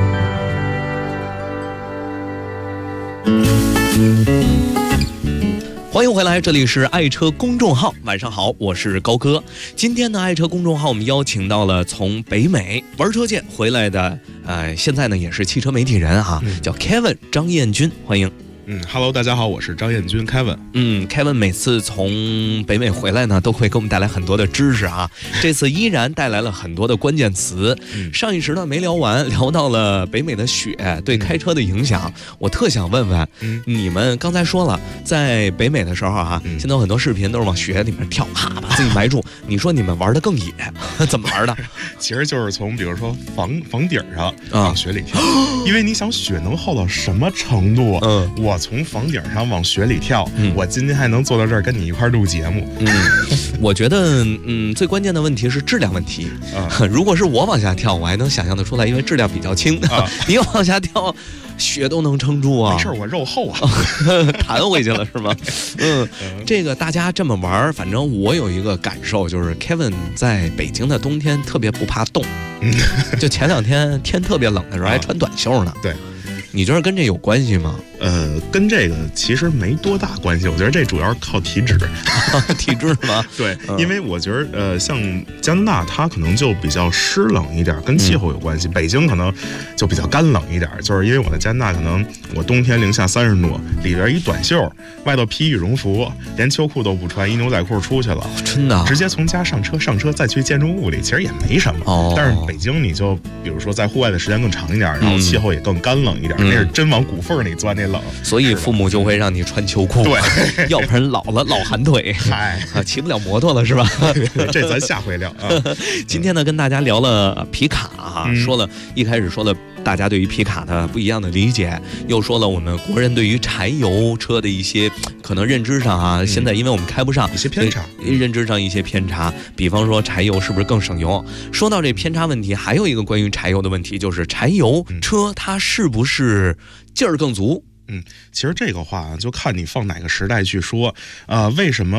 欢迎回来，这里是爱车公众号。晚上好，我是高哥。今天的爱车公众号，我们邀请到了从北美玩车界回来的，现在呢也是汽车媒体人啊，叫 Kevin 张彦军，欢迎。 Hello， 大家好，我是张彦军 Kevin。 Kevin 每次从北美回来呢，都会给我们带来很多的知识啊。这次依然带来了很多的关键词。上一时段没聊完，聊到了北美的雪对开车的影响。我特想问问，你们刚才说了，在北美的时候啊，现在有很多视频都是往雪里面跳，哈，把自己埋住。你说你们玩的更野，怎么玩的？ 其实就是从比如说房顶上往雪里跳，因为你想雪能厚到什么程度？我从房顶上往雪里跳，我今天还能坐到这儿跟你一块录节目。 我觉得最关键的问题是质量问题。如果是我往下跳，我还能想象得出来，因为质量比较轻。你往下跳，雪都能撑住啊。 没事，我肉厚啊， 弹回去了是吗？这个大家这么玩，反正我有一个感受，就是 Kevin 在北京的冬天特别不怕冻。就前2天天特别冷的时候还穿短袖呢。 对。 你觉得跟这有关系吗？ 跟这个其实没多大关系，我觉得这主要是靠体质。 体质吗？ 对，因为我觉得像加拿大它可能就比较湿冷一点，跟气候有关系。北京可能就比较干冷一点，就是因为我在加拿大，可能我冬天零下30度，里边一短袖，外头披羽绒服，连秋裤都不穿，一牛仔裤出去了。 真的？ 直接从家上车再去建筑物里，其实也没什么。但是北京你就比如说在户外的时间更长一点，然后气候也更干冷一点，那是真往骨缝里钻那冷。 所以父母就会让你穿秋裤， 对， 要不然老寒腿，骑不了摩托了是吧？ 这咱下回聊啊。 今天呢，跟大家聊了皮卡啊，一开始说了大家对于皮卡的不一样的理解，又说了我们国人对于柴油车的一些可能认知上啊，现在因为我们开不上一些偏差， 认知上一些偏差，比方说柴油是不是更省油？说到这偏差问题，还有一个关于柴油的问题，就是柴油车它是不是劲儿更足？ 其实这个话就看你放哪个时代去说。为什么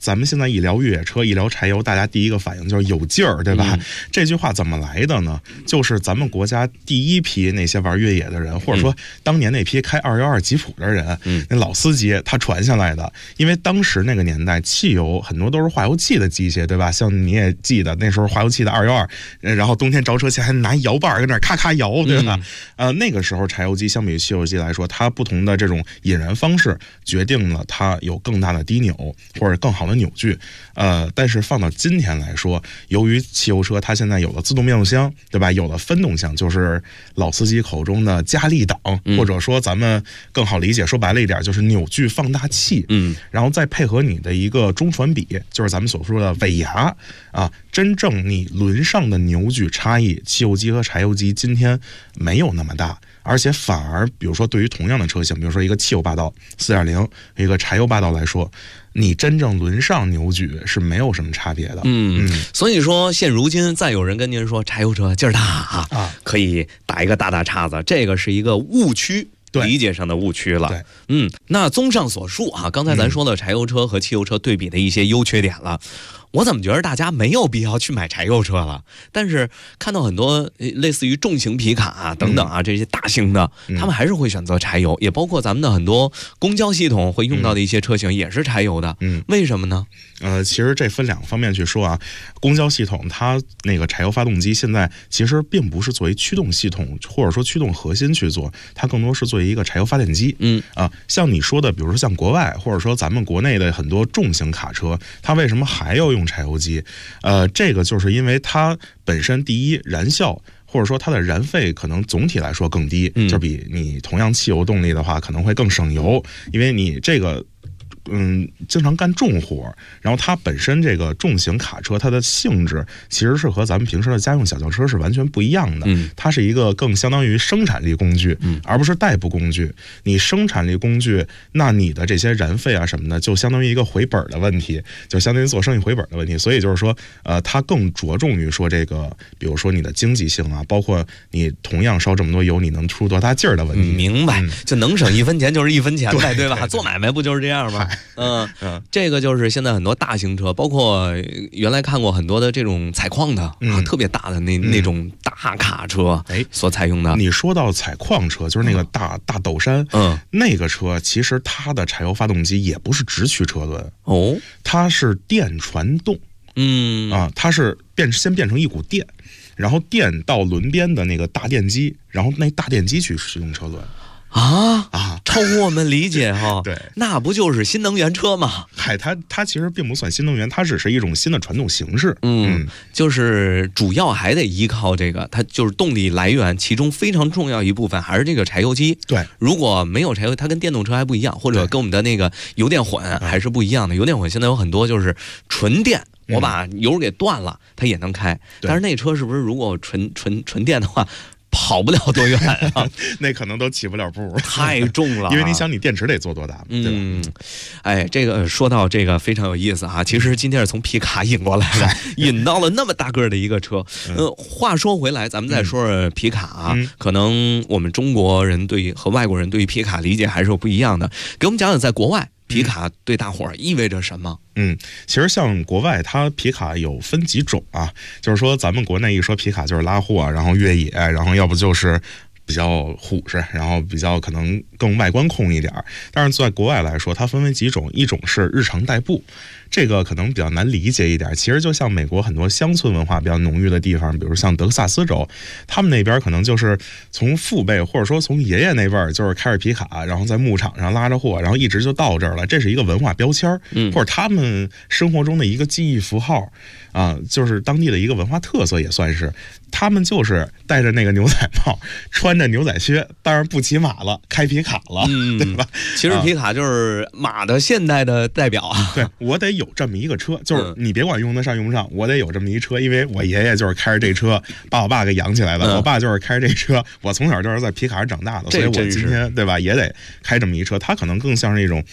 咱们现在一聊越野车，一聊柴油，大家第一个反应就是有劲儿，对吧？这句话怎么来的呢？就是咱们国家第一批那些玩越野的人，或者说当年那批开212吉普的人，那老司机他传下来的。因为当时那个年代，汽油很多都是化油器的机械，对吧？像你也记得那时候化油器的212，然后冬天着车前还拿摇把跟那咔咔摇，对吧？那个时候柴油机相比于汽油机来说，它不同的这种引燃方式决定了它有更大的低扭或者更好的扭矩。但是放到今天来说，由于汽油车它现在有了自动变速箱，对吧？有了分动箱，就是老司机口中的加力档，或者说咱们更好理解，说白了一点就是扭矩放大器。然后再配合你的一个中传比，就是咱们所说的尾牙啊，真正你轮上的扭矩差异，汽油机和柴油机今天没有那么大。而且反而，比如说对于同样的车型，比如说一个汽油霸道 4.0， 一个柴油霸道来说，你真正轮上扭矩是没有什么差别的。 所以说现如今再有人跟您说柴油车劲儿大啊，可以打一个大叉子，这个是一个误区。理解上的误区了。那综上所述啊，刚才咱说了柴油车和汽油车对比的一些优缺点了。我怎么觉得大家没有必要去买柴油车了？但是看到很多类似于重型皮卡啊等等啊这些大型的，他们还是会选择柴油，也包括咱们的很多公交系统会用到的一些车型也是柴油的。为什么呢？ 其实这分两个方面去说啊。公交系统它那个柴油发动机现在其实并不是作为驱动系统或者说驱动核心去做，它更多是作为一个柴油发电机。像你说的，比如说像国外或者说咱们国内的很多重型卡车，它为什么还要用柴油机？这个就是因为它本身第一燃效，或者说它的燃费可能总体来说更低，就比你同样汽油动力的话可能会更省油，因为你这个经常干重活，然后它本身这个重型卡车它的性质其实是和咱们平时的家用小轿车是完全不一样的。它是一个更相当于生产力工具，而不是代步工具。你生产力工具，那你的这些燃费啊什么的，就相当于一个回本的问题，就相当于做生意回本的问题。所以就是说，它更着重于说这个，比如说你的经济性啊，包括你同样烧这么多油，你能出多大劲儿的问题。 明白，就能省1分钱就是1分钱呗，对吧？做买卖不就是这样吗？这个就是现在很多大型车，包括原来看过很多的这种采矿的特别大的那种大卡车，所采用的。 你说到采矿车，就是那个大斗山，那个车其实它的柴油发动机也不是直驱车轮它是电传动，它是先变成一股电，然后电到轮边的那个大电机，然后那大电机去使用车轮。 超乎我们理解哈。 对， 那不就是新能源车吗？ 它其实并不算新能源，它只是一种新的传动形式。 就是主要还得依靠这个，它就是动力来源，其中非常重要一部分还是这个柴油机。 对， 如果没有柴油，它跟电动车还不一样，或者跟我们的那个油电混还是不一样的。油电混现在有很多就是纯电。我把油给断了，它也能开。但是那车是不是如果纯电的话？跑不了多远啊， 那可能都起不了步， 太重了。 因为你想，你电池得做多大，对吧？ 这个说到这个非常有意思哈。其实今天是从皮卡引过来的，引到了那么大个的一个车。话说回来，咱们再说说皮卡啊，可能我们中国人和外国人对于皮卡理解还是有不一样的。给我们讲讲在国外。皮卡对大伙儿意味着什么？ 其实像国外，它皮卡有分几种啊，就是说咱们国内一说皮卡就是拉货，然后越野，然后要不就是比较虎实，然后比较可能更外观控一点。但是在国外来说，它分为几种，一种是日常代步。这个可能比较难理解一点，其实就像美国很多乡村文化比较浓郁的地方，比如像德克萨斯州，他们那边可能就是从父辈或者说从爷爷那辈儿就是开着皮卡，然后在牧场上拉着货，然后一直就到这儿了，这是一个文化标签，或者他们生活中的一个记忆符号啊，就是当地的一个文化特色也算是。他们就是戴着那个牛仔帽，穿着牛仔靴，当然不骑马了，开皮卡了，对吧？ 其实皮卡就是马的现代的代表啊。 对，我得有这么一个车，就是你别管用得上用不上，我得有这么一车，因为我爷爷就是开着这车把我爸给养起来的，我爸就是开着这车，我从小就是在皮卡上长大的，所以我今天对吧也得开这么一车。它可能更像是一种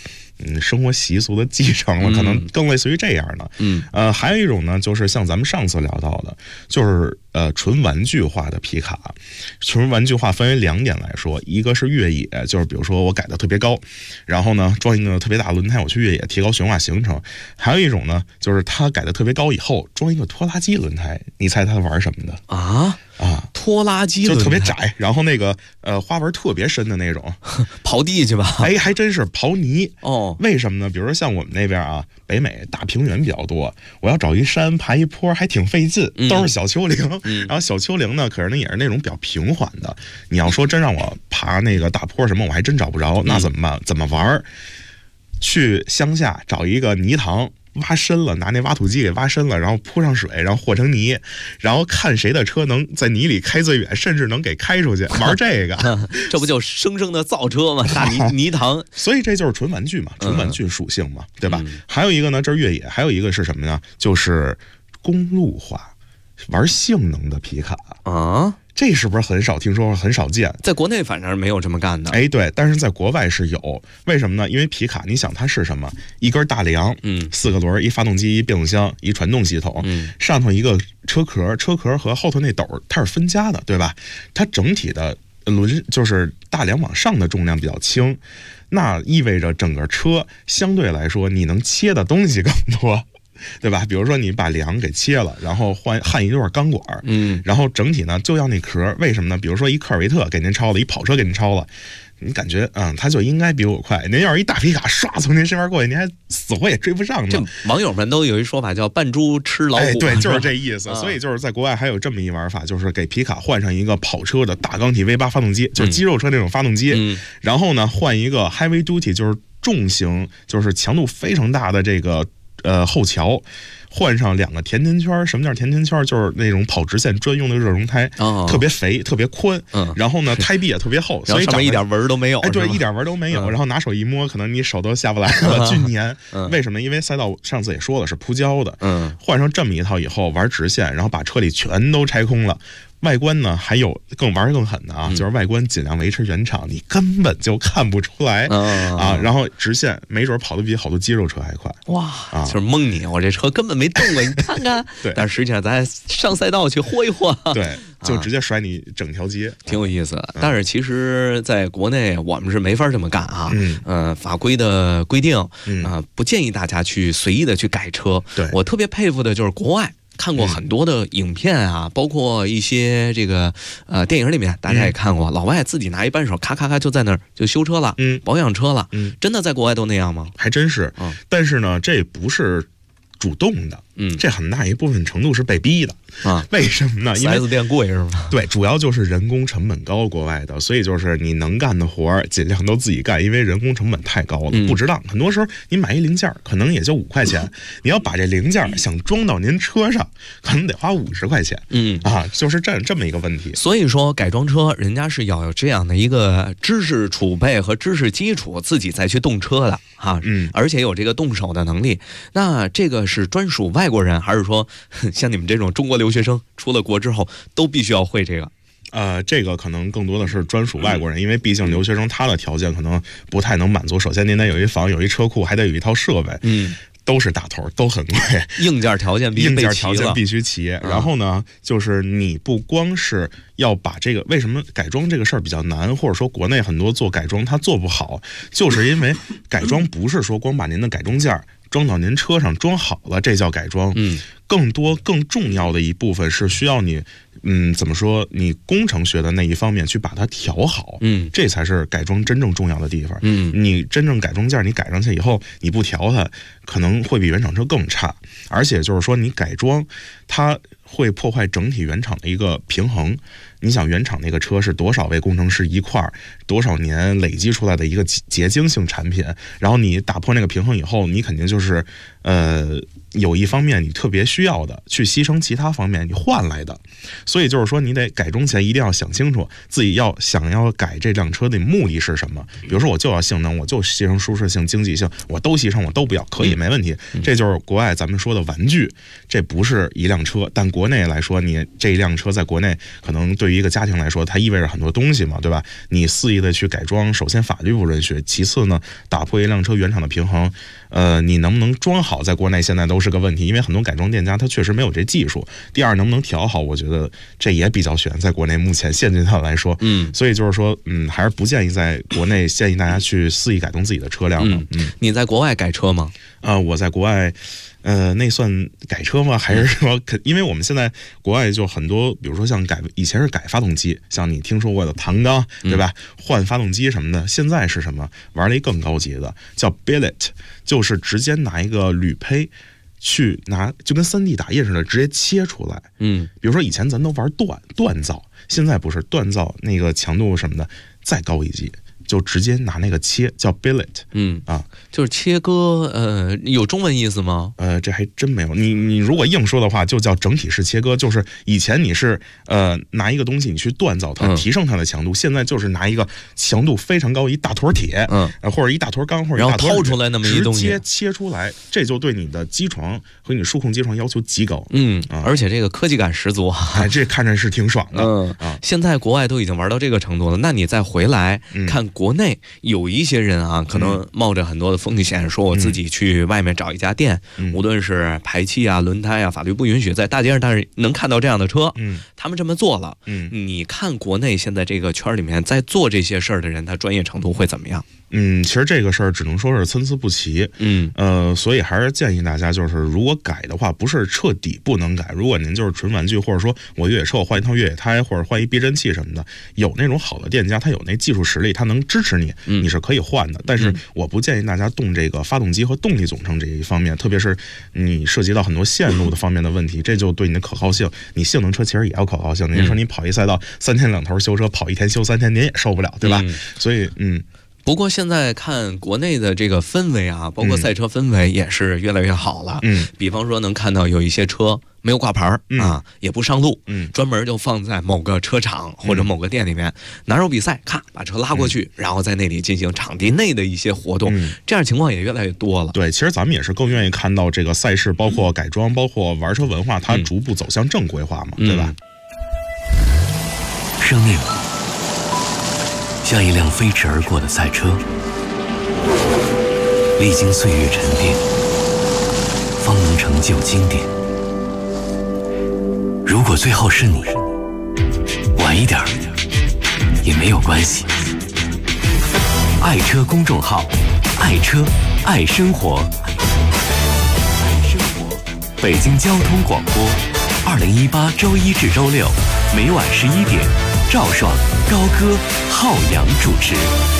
生活习俗的继承了，可能更类似于这样的。还有一种呢，就是像咱们上次聊到的，就是纯玩具化的皮卡。纯玩具化分为2点来说，一个是越野，就是比如说我改的特别高，然后呢装一个特别大的轮胎，我去越野提高悬挂行程。还有一种呢，就是他改的特别高以后装一个拖拉机轮胎，你猜他玩什么的啊？拖拉机轮胎就特别窄，然后那个花纹特别深的那种， 刨地去吧？ 还真是刨泥哦。 为什么呢？比如说像我们那边啊，北美大平原比较多，我要找一山爬一坡还挺费劲，都是小丘陵。然后小丘陵呢，可是呢也是那种比较平缓的。你要说真让我爬那个大坡什么，我还真找不着。那怎么办？怎么玩？去乡下找一个泥塘。挖深了，拿那挖土机给挖深了，然后铺上水，然后和成泥，然后看谁的车能在泥里开最远，甚至能给开出去，玩这个， 这不就生生的造车吗？大泥塘， 所以这就是纯玩具嘛，纯玩具属性嘛，对吧？还有一个呢，这是越野，还有一个是什么呢？就是公路化，玩性能的皮卡啊。 这是不是很少听说，很少见？ 在国内反正没有这么干的。 对，但是在国外是有。为什么呢？因为皮卡，你想它是什么？一根大梁，4个轮，一发动机，一变速箱，一传动系统，上头一个车壳，车壳和后头那斗它是分家的，对吧？它整体的就是大梁往上的重量比较轻，那意味着整个车相对来说你能切的东西更多。对吧？比如说你把梁给切了，然后焊一段钢管，然后整体呢就要那壳，为什么呢？比如说一科尔维特给您超了，一跑车给您超了，你感觉他就应该比我快。您要是一大皮卡唰从您身边过去，您还死活也追不上呢。 这网友们都有一说法叫扮猪吃老虎， 对，就是这意思。所以就是在国外还有这么一玩法，就是给皮卡换上一个跑车的大缸体 V8 发动机，就是肌肉车那种发动机，然后呢换一个 Heavy Duty， 就是重型，就是强度非常大的这个后桥，换上2个甜甜圈。什么叫甜甜圈？就是那种跑直线专用的热熔胎，特别肥，特别宽，然后呢胎壁也特别厚，所以上面一点纹都没有。 对，一点纹都没有。然后拿手一摸，可能你手都下不来了，巨黏。为什么？因为赛道上次也说了是铺胶的。换上这么一套以后，玩直线，然后把车里全都拆空了。外观呢，还有玩更狠的啊，就是外观尽量维持原厂，你根本就看不出来啊。然后直线没准跑得比好多肌肉车还快。 哇，就是蒙你，我这车根本没动过，你看看。 对， 但实际上咱上赛道去豁一豁， 对，就直接甩你整条街， 挺有意思的。但是其实在国内我们是没法这么干啊。法规的规定不建议大家去随意的去改车。 对， 我特别佩服的就是国外。看过很多的影片啊，包括一些这个电影里面，大家也看过，老外自己拿一扳手，咔咔咔就在那儿就修车了，保养车了，真的在国外都那样吗？ 还真是，但是呢，这不是主动的，这很大一部分程度是被逼的啊。 为什么呢？因为 4S 店贵是吧？ 对，主要就是人工成本高，国外的，所以就是你能干的活儿尽量都自己干，因为人工成本太高了，不值当。很多时候你买一零件可能也就5块钱，你要把这零件想装到您车上，可能得花50块钱。就是这么一个问题。 所以说改装车，人家是要有这样的一个知识储备和知识基础，自己再去动车的啊。而且有这个动手的能力。那这个是专属外国人，还是说像你们这种中国留学生出了国之后都必须要会这个？ 这个可能更多的是专属外国人，因为毕竟留学生他的条件可能不太能满足。首先您得有一房，有一车库，还得有一套设备，都是大头，都很贵， 硬件条件必须齐。然后呢，就是你不光是要把这个，为什么改装这个事儿比较难，或者说国内很多做改装他做不好，就是因为改装不是说光把您的改装件装到您车上装好了，这叫改装。更多更重要的一部分是需要你，怎么说？你工程学的那一方面去把它调好，这才是改装真正重要的地方。你真正改装件你改上去以后，你不调它，可能会比原厂车更差。而且就是说，你改装它会破坏整体原厂的一个平衡。你想原厂那个车是多少位工程师一块儿多少年累积出来的一个结晶性产品，然后你打破那个平衡以后，你肯定就是有一方面你特别需要的，去牺牲其他方面你换来的。所以就是说，你得改装前一定要想清楚自己想要改这辆车的目的是什么。比如说我就要性能，我就牺牲舒适性、经济性，我都牺牲，我都不要，可以没问题。这就是国外咱们说的玩具，这不是一辆辆车，但国内来说，你这一辆车在国内可能对于一个家庭来说，它意味着很多东西嘛，对吧？你肆意的去改装，首先法律不允许，其次呢，打破一辆车原厂的平衡，你能不能装好，在国内现在都是个问题，因为很多改装店家它确实没有这技术。第二，能不能调好，我觉得这也比较悬，在国内目前现阶段来说，所以就是说，还是不建议在国内建议大家去肆意改动自己的车辆。 你在国外改车吗？ 我在国外。那算改车吗？还是说，因为我们现在国外就很多，比如说像以前是改发动机，像你听说过的唐缸，对吧？换发动机什么的，现在是什么？玩了一更高级的，叫 billet， 就是直接拿一个铝胚去就跟3D 打印似的，直接切出来。比如说以前咱都玩锻造，现在不是锻造，那个强度什么的再高一级。就直接拿那个切，叫 billet， 就是切割，有中文意思吗？ 这还真没有。你如果硬说的话，就叫整体式切割。就是以前你是拿一个东西你去锻造它，提升它的强度，现在就是拿一个强度非常高一大坨铁，或者一大坨钢，或者一大坨， 然后掏出来那么一东西， 直接切出来，这就对你的机床和你数控机床要求极高。 而且这个科技感十足， 这看着是挺爽的。 现在国外都已经玩到这个程度了，那你再回来看。国内有一些人啊，可能冒着很多的风险，说我自己去外面找一家店，无论是排气啊、轮胎啊，法律不允许在大街上，但是能看到这样的车，他们这么做了。你看国内现在这个圈里面在做这些事儿的人，他专业程度会怎么样？ 其实这个事儿只能说是参差不齐。所以还是建议大家，就是如果改的话，不是彻底不能改。如果您就是纯玩具，或者说我越野车我换一套越野胎，或者换一避震器什么的，有那种好的店家，他有那技术实力，他能支持你，你是可以换的。但是我不建议大家动这个发动机和动力总成这一方面，特别是你涉及到很多线路的方面的问题，这就对你的可靠性，你性能车其实也要可靠性。您说你跑一赛道3天2头修车，跑1天修3天，您也受不了，对吧？所以不过现在看国内的这个氛围啊，包括赛车氛围也是越来越好了。比方说能看到有一些车没有挂牌啊，也不上路，专门就放在某个车厂或者某个店里面，哪有比赛，咔把车拉过去，然后在那里进行场地内的一些活动，这样情况也越来越多了。 对，其实咱们也是更愿意看到这个赛事，包括改装，包括玩车文化，它逐步走向正规化嘛，对吧？ 生命像一辆飞驰而过的赛车，历经岁月沉淀，方能成就经典。如果最后是你，晚一点也没有关系。爱车公众号，爱车爱生活，北京交通广播，2018周1至周6，每晚11点，赵爽、高歌、浩洋主持。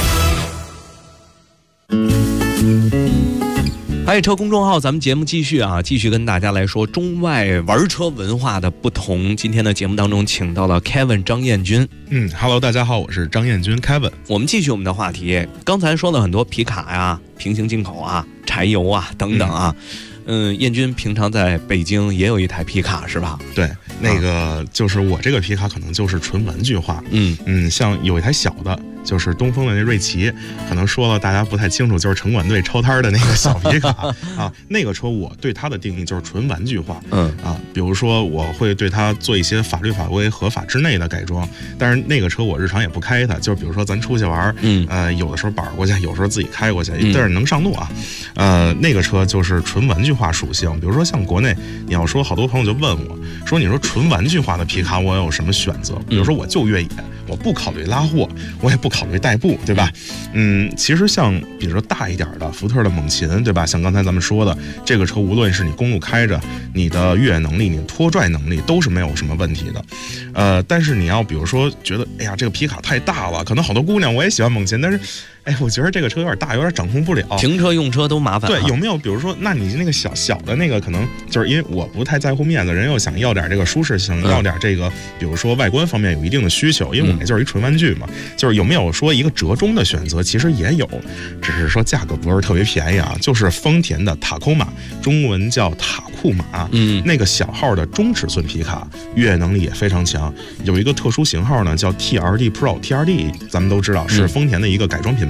爱车公众号，咱们节目继续啊，继续跟大家来说中外玩车文化的不同。今天的节目当中，请到了 Kevin 张彦军。 Hello， 大家好，我是张彦军 Kevin。 我们继续我们的话题，刚才说了很多皮卡呀、平行进口啊、柴油啊等等啊。彦军平常在北京也有一台皮卡是吧？ 对，那个就是我这个皮卡可能就是纯玩具化。像有一台小的，就是东风的那锐奇，可能说了大家不太清楚，就是城管队抄摊的那个小皮卡啊。那个车我对它的定义就是纯玩具化。比如说我会对它做一些法律法规合法之内的改装，但是那个车我日常也不开它，就是比如说咱出去玩，有的时候板过去，有时候自己开过去，但是能上路啊。那个车就是纯玩具化属性。比如说像国内，你要说好多朋友就问我说，你说纯玩具化的皮卡我有什么选择？比如说我就越野，我不考虑拉货，我也不考虑代步，对吧？其实像比如说大一点的福特的猛禽，对吧？像刚才咱们说的这个车，无论是你公路开着，你的越野能力，你的拖拽能力都是没有什么问题的。但是你要比如说觉得，哎呀，这个皮卡太大了，可能好多姑娘我也喜欢猛禽，但是我觉得这个车有点大，有点掌控不了， 停车用车都麻烦。 对，有没有比如说，那你那个小的那个，可能就是因为我不太在乎面子，人又想要点这个舒适性，要点这个，比如说外观方面有一定的需求，因为我也就是一纯玩具嘛。就是有没有说一个折中的选择？其实也有，只是说价格不是特别便宜啊。就是丰田的塔科马，中文叫塔库马，那个小号的中尺寸皮卡，越野能力也非常强。有一个特殊型号呢，叫 TRD Pro，TRD 咱们都知道是丰田的一个改装品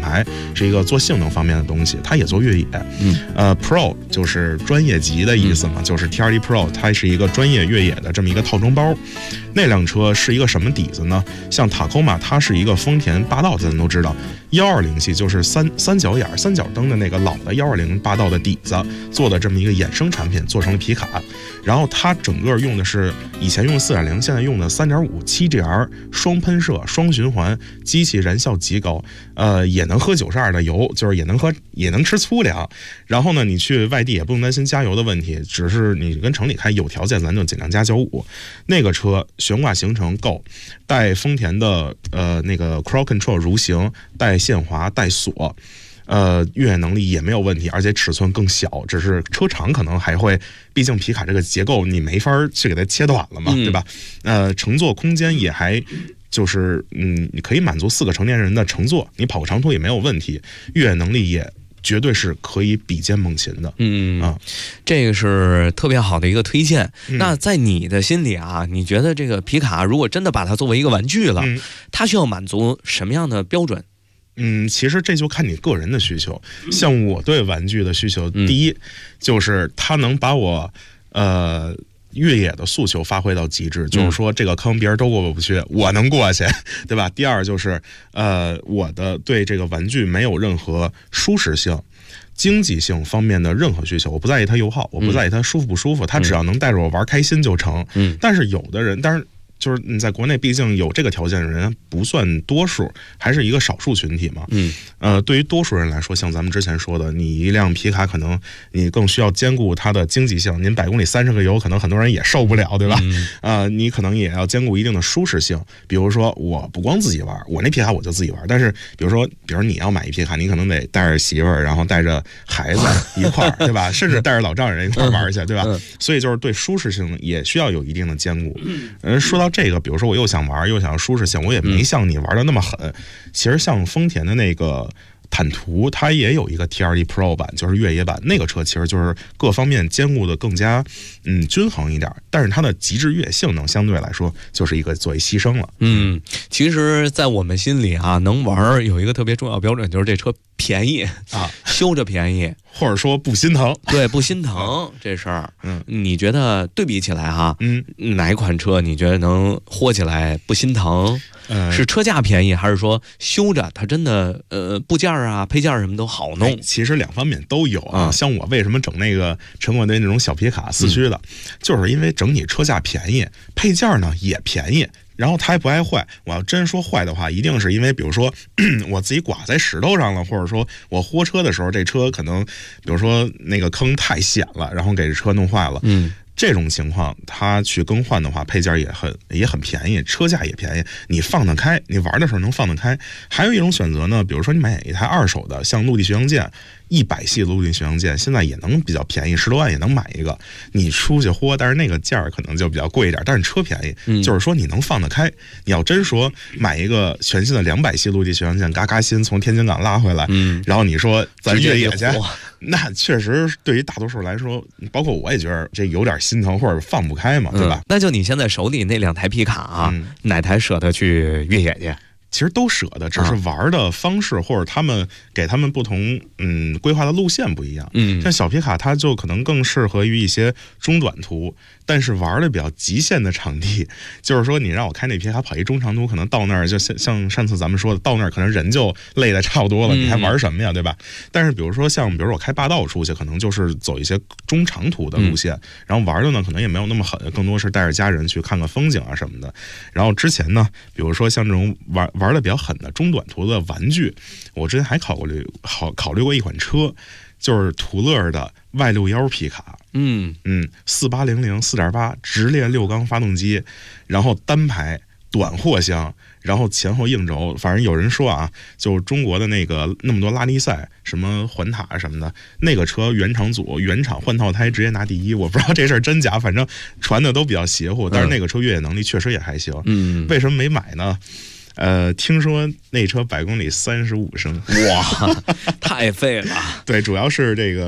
牌，是一个做性能方面的东西，它也做越野。Pro 就是专业级的意思嘛，就是 TRD Pro， 它是一个专业越野的这么一个套装包。那辆车是一个什么底子呢？像塔科马，它是一个丰田霸道，咱都知道120系就是三角眼三角灯的那个老的120霸道的底子做的这么一个衍生产品，做成了皮卡。然后它整个用的是以前用 4.0， 现在用的 3.5 7GR 双喷射双循环，机器燃效极高，也能喝92的油，就是也能吃粗粮。然后呢，你去外地也不用担心加油的问题，只是你跟城里开有条件咱就尽量加95。那个车悬挂行程够，带丰田的那个 Cruise Control 蠕行，带限滑带锁。越野能力也没有问题，而且尺寸更小，只是车长可能还会，毕竟皮卡这个结构你没法去给它切短了嘛，对吧？乘坐空间也还就是你可以满足4个成年人的乘坐，你跑个长途也没有问题，越野能力也绝对是可以比肩猛禽的。 这个是特别好的一个推荐。那在你的心里啊，你觉得这个皮卡如果真的把它作为一个玩具了，它需要满足什么样的标准？ 其实这就看你个人的需求。像我对玩具的需求，第一就是它能把我越野的诉求发挥到极致，就是说这个坑别人都过不去，我能过去，对吧？第二就是我的对这个玩具没有任何舒适性、经济性方面的任何需求，我不在意它油耗，我不在意它舒服不舒服，它只要能带着我玩开心就成。但是有的人，当然就是你在国内毕竟有这个条件的人不算多数，还是一个少数群体嘛。对于多数人来说，像咱们之前说的，你一辆皮卡可能你更需要兼顾它的经济性，您100公里30个油，可能很多人也受不了，对吧？你可能也要兼顾一定的舒适性。比如说，我不光自己玩，我那皮卡我就自己玩，但是比如你要买一皮卡，你可能得带着媳妇儿，然后带着孩子一块儿，对吧？甚至带着老丈人一块儿玩去，对吧？所以就是对舒适性也需要有一定的兼顾。说到这个，比如说我又想玩又想要舒适性，我也没像你玩的那么狠。其实像丰田的那个坦途，它也有一个 TRD Pro 版，就是越野版，那个车其实就是各方面兼顾的更加均衡一点，但是它的极致越野性能相对来说就是一个作为牺牲了。 其实在我们心里啊，能玩有一个特别重要标准，就是这车便宜啊，修着便宜， 或者说不心疼。 对，不心疼这事儿。你觉得对比起来哈，哪一款车你觉得能豁起来不心疼？是车价便宜，还是说修着它真的部件啊、配件什么都好弄？ 其实两方面都有啊。像我为什么整那个陈国的那种小皮卡4驱的，就是因为整体车价便宜，配件呢也便宜。然后它还不爱坏，我要真说坏的话，一定是因为比如说我自己刮在石头上了，或者说我豁车的时候，这车可能比如说那个坑太险了，然后给这车弄坏了。这种情况它去更换的话，配件也很便宜，车价也便宜，你放得开，你玩的时候能放得开。还有一种选择呢，比如说你买一台二手的，像陆地巡洋舰100系的陆地巡洋舰，现在也能比较便宜，10多万也能买一个。你出去豁，但是那个价可能就比较贵一点，但是车便宜，就是说你能放得开。你要真说买一个全新的200系陆地巡洋舰，嘎嘎新从天津港拉回来，然后你说咱越野去，那确实对于大多数来说，包括我也觉得这有点心疼或者放不开嘛，对吧？ 那就你现在手里那2台皮卡啊，哪台舍得去越野去？ 其实都舍得，只是玩的方式或者他们给他们不同规划的路线不一样。像小皮卡它就可能更适合于一些中短途，但是玩的比较极限的场地，就是说你让我开那皮卡跑一中长途，可能到那儿就像上次咱们说的，到那儿可能人就累得差不多了，你还玩什么呀，对吧？但是比如说我开霸道出去，可能就是走一些中长途的路线，然后玩的呢可能也没有那么狠，更多是带着家人去看看风景啊什么的。然后之前呢，比如说像这种玩的比较狠的中短途的玩具，我之前还考虑过一款车，就是途乐的 Y61皮卡。4800 4.8直列6缸发动机，然后单排短货箱，然后前后硬轴。反正有人说啊，就中国的那么多拉力赛，什么环塔什么的，那个车原厂组原厂换套胎直接拿第1，我不知道这事儿真假，反正传的都比较邪乎。但是那个车越野能力确实也还行。为什么没买呢？听说那车100公里35升， 哇，太废了。 对，主要是这个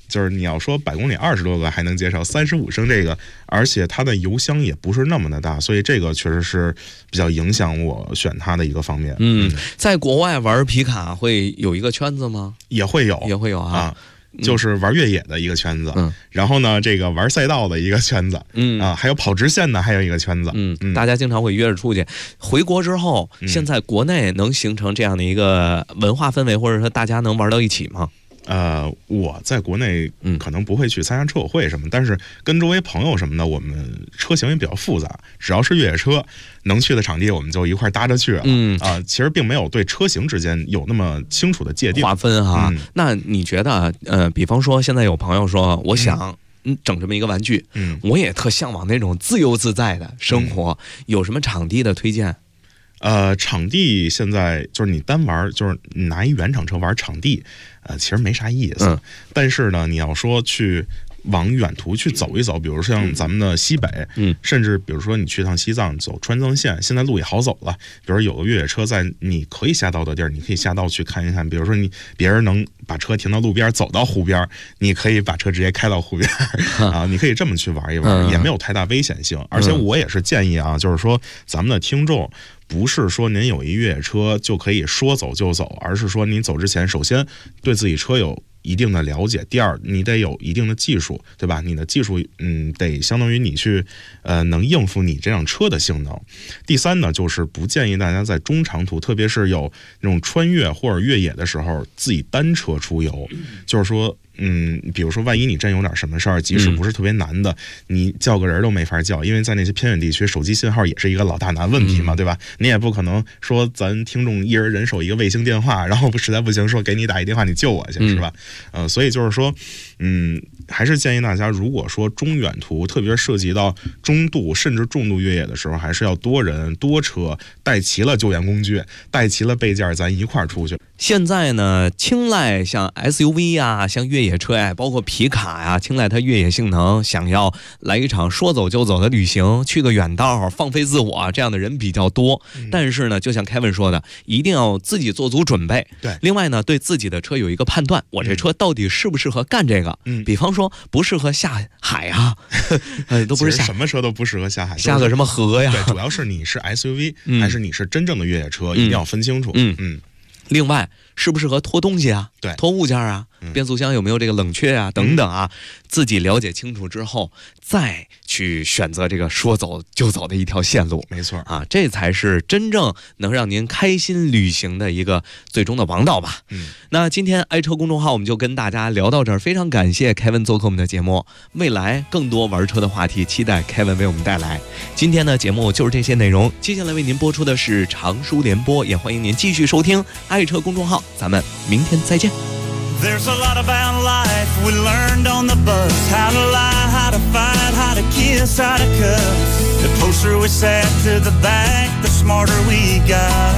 就是你要说100公里20多个还能接受，35升这个，而且它的油箱也不是那么的大，所以这个确实是比较影响我选它的一个方面。 在国外玩皮卡会有一个圈子吗？ 也会有啊。就是玩越野的一个圈子，然后呢，这个玩赛道的一个圈子，还有跑直线的还有一个圈子， 大家经常会约着出去。回国之后，现在国内能形成这样的一个文化氛围，或者说大家能玩到一起吗？ 我在国内可能不会去参加车友会什么，但是跟周围朋友什么的，我们车型也比较复杂，只要是越野车能去的场地，我们就一块搭着去了。其实并没有对车型之间有那么清楚的界定划分哈。那你觉得比方说现在有朋友说，我想整这么一个玩具，我也特向往那种自由自在的生活，有什么场地的推荐？ 场地现在就是你单玩，就是你拿一原厂车玩场地，其实没啥意思。但是呢，你要说去往远途去走一走，比如像咱们的西北，甚至比如说你去趟西藏走川藏线，现在路也好走了。比如有个越野车在你可以下道的地儿，你可以下道去看一看。比如说别人能把车停到路边，走到湖边，你可以把车直接开到湖边啊，你可以这么去玩一玩，也没有太大危险性。而且我也是建议啊，就是说咱们的听众，不是说您有一越野车就可以说走就走，而是说您走之前，首先对自己车有一定的了解，第二你得有一定的技术，对吧？你的技术得相当于你去能应付你这辆车的性能。第三呢，就是不建议大家在中长途，特别是有那种穿越或者越野的时候，自己单车出游。就是说比如说万一你真有点什么事儿，即使不是特别难的，你叫个人都没法叫，因为在那些偏远地区，手机信号也是一个老大难问题嘛，对吧？你也不可能说咱听众一人人手一个卫星电话，然后实在不行说给你打一电话，你救我去，是吧？所以就是说，还是建议大家，如果说中远途，特别涉及到中度甚至重度越野的时候，还是要多人多车，带齐了救援工具，带齐了备件，咱一块儿出去。 现在呢，青睐像 SUV 啊，像越野车呀，包括皮卡呀，青睐它越野性能，想要来一场说走就走的旅行，去个远道，放飞自我，这样的人比较多。但是呢，就像 Kevin 说的，一定要自己做足准备。 对， 另外呢，对自己的车有一个判断，我这车到底适不适合干这个？比方说不适合下海啊，都不是什么车都不适合下海， 下个什么河呀？ 对，主要是你是 SUV 还是你是真正的越野车，一定要分清楚。 另外，适不适合拖东西啊？ 对， 拖物件啊，变速箱有没有这个冷却啊？等等啊，自己了解清楚之后，再去选择这个说走就走的一条线路。 没错啊，这才是真正能让您开心旅行的一个最终的王道吧。那今天爱车公众号我们就跟大家聊到这儿，非常感谢 Kevin 做客我们的节目。未来更多玩车的话题，期待 Kevin 为我们带来。今天的节目就是这些内容，接下来为您播出的是长舒联播，也欢迎您继续收听爱车公众号，咱们明天再见。 There's a lot about life we learned on the bus. How to lie, how to fight, how to kiss, how to cuss. The closer we sat to the back, the smarter we got.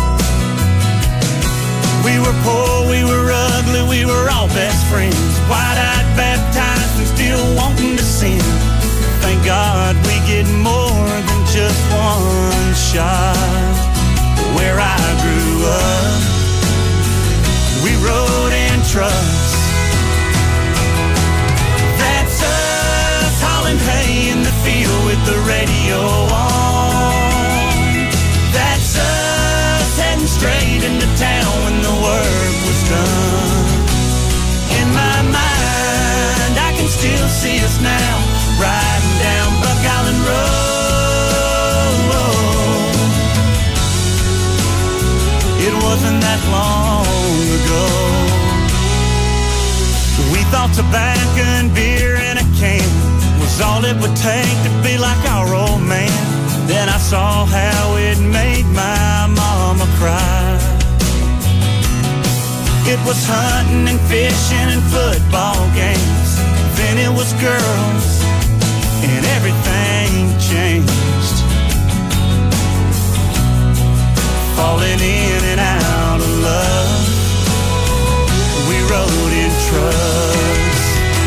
We were poor, we were ugly, we were all best friends. Wide-eyed, baptized, and still wanting to sin. Thank God we get more than just one shot. Where I grew up, we rode in trucks. That's us hauling hay in the field with the radio on. That's us heading straight into town when the work was done. In my mind, I can still see us now, riding down Buck Island Road. It wasn't that long ago. We thought tobacco and beer in a can was all it would take to be like our old man. Then I saw how it made my mama cry. It was hunting and fishing and football games. Then it was girls and everything changed. Falling in and out of love, we rode in trucks.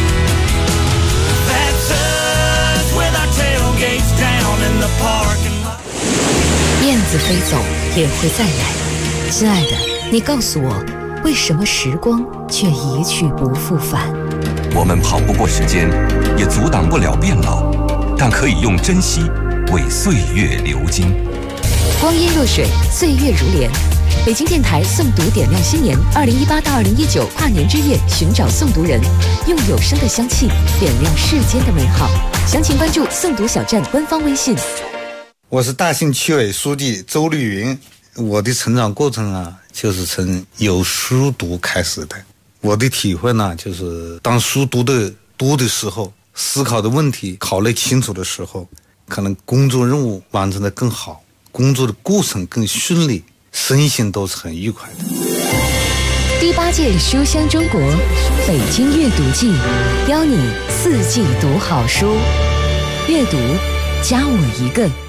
That's us with our tailgates down in the parking lot. 燕子飞走也会再来，亲爱的，你告诉我，为什么时光却一去不复返？ 我们跑不过时间，也阻挡不了变老，但可以用珍惜为岁月流金。 光阴若水，岁月如年。北京电台诵读点亮新年，2018到2019跨年之夜，寻找诵读人，用有声的香气点亮世间的美好。详情关注诵读小站官方微信。 我是大兴区委书记周绿云。我的成长过程啊，就是从有书读开始的。我的体会呢，就是当书读的多的时候，思考的问题考虑清楚的时候，可能工作任务完成的更好，工作的过程更顺利，身心都是很愉快的。 第8届书香中国北京阅读季，邀你4季读好书，阅读加我一个。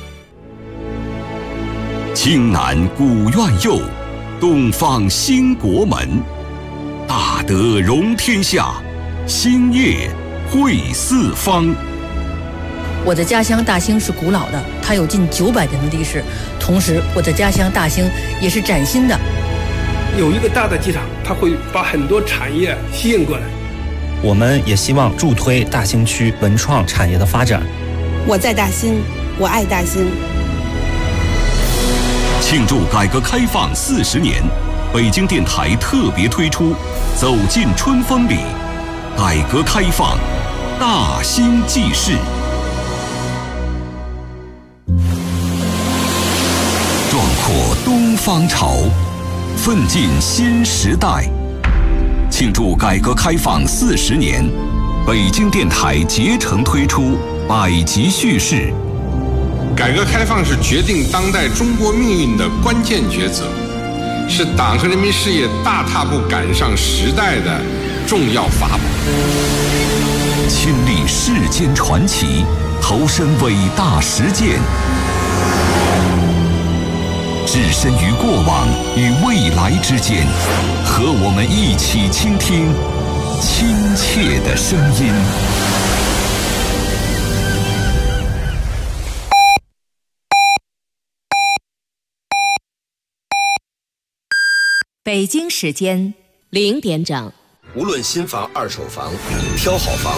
青南古院右，东方兴国门。大德容天下，兴业汇四方。 我的家乡大兴是古老的，它有近900年的历史。同时，我的家乡大兴也是崭新的。 有一个大的机场，它会把很多产业吸引过来。 我们也希望助推大兴区文创产业的发展。 我在大兴，我爱大兴。 庆祝改革开放40年，北京电台特别推出《走进春风里》，改革开放大兴纪事。壮阔东方潮，奋进新时代。庆祝改革开放40年，北京电台竭诚推出100集叙事。 改革开放是决定当代中国命运的关键抉择，是党和人民事业大踏步赶上时代的重要法宝。 亲历世间传奇，投身伟大实践，置身于过往与未来之间，和我们一起倾听亲切的声音。 北京时间0点整。 无论新房、二手房，挑好房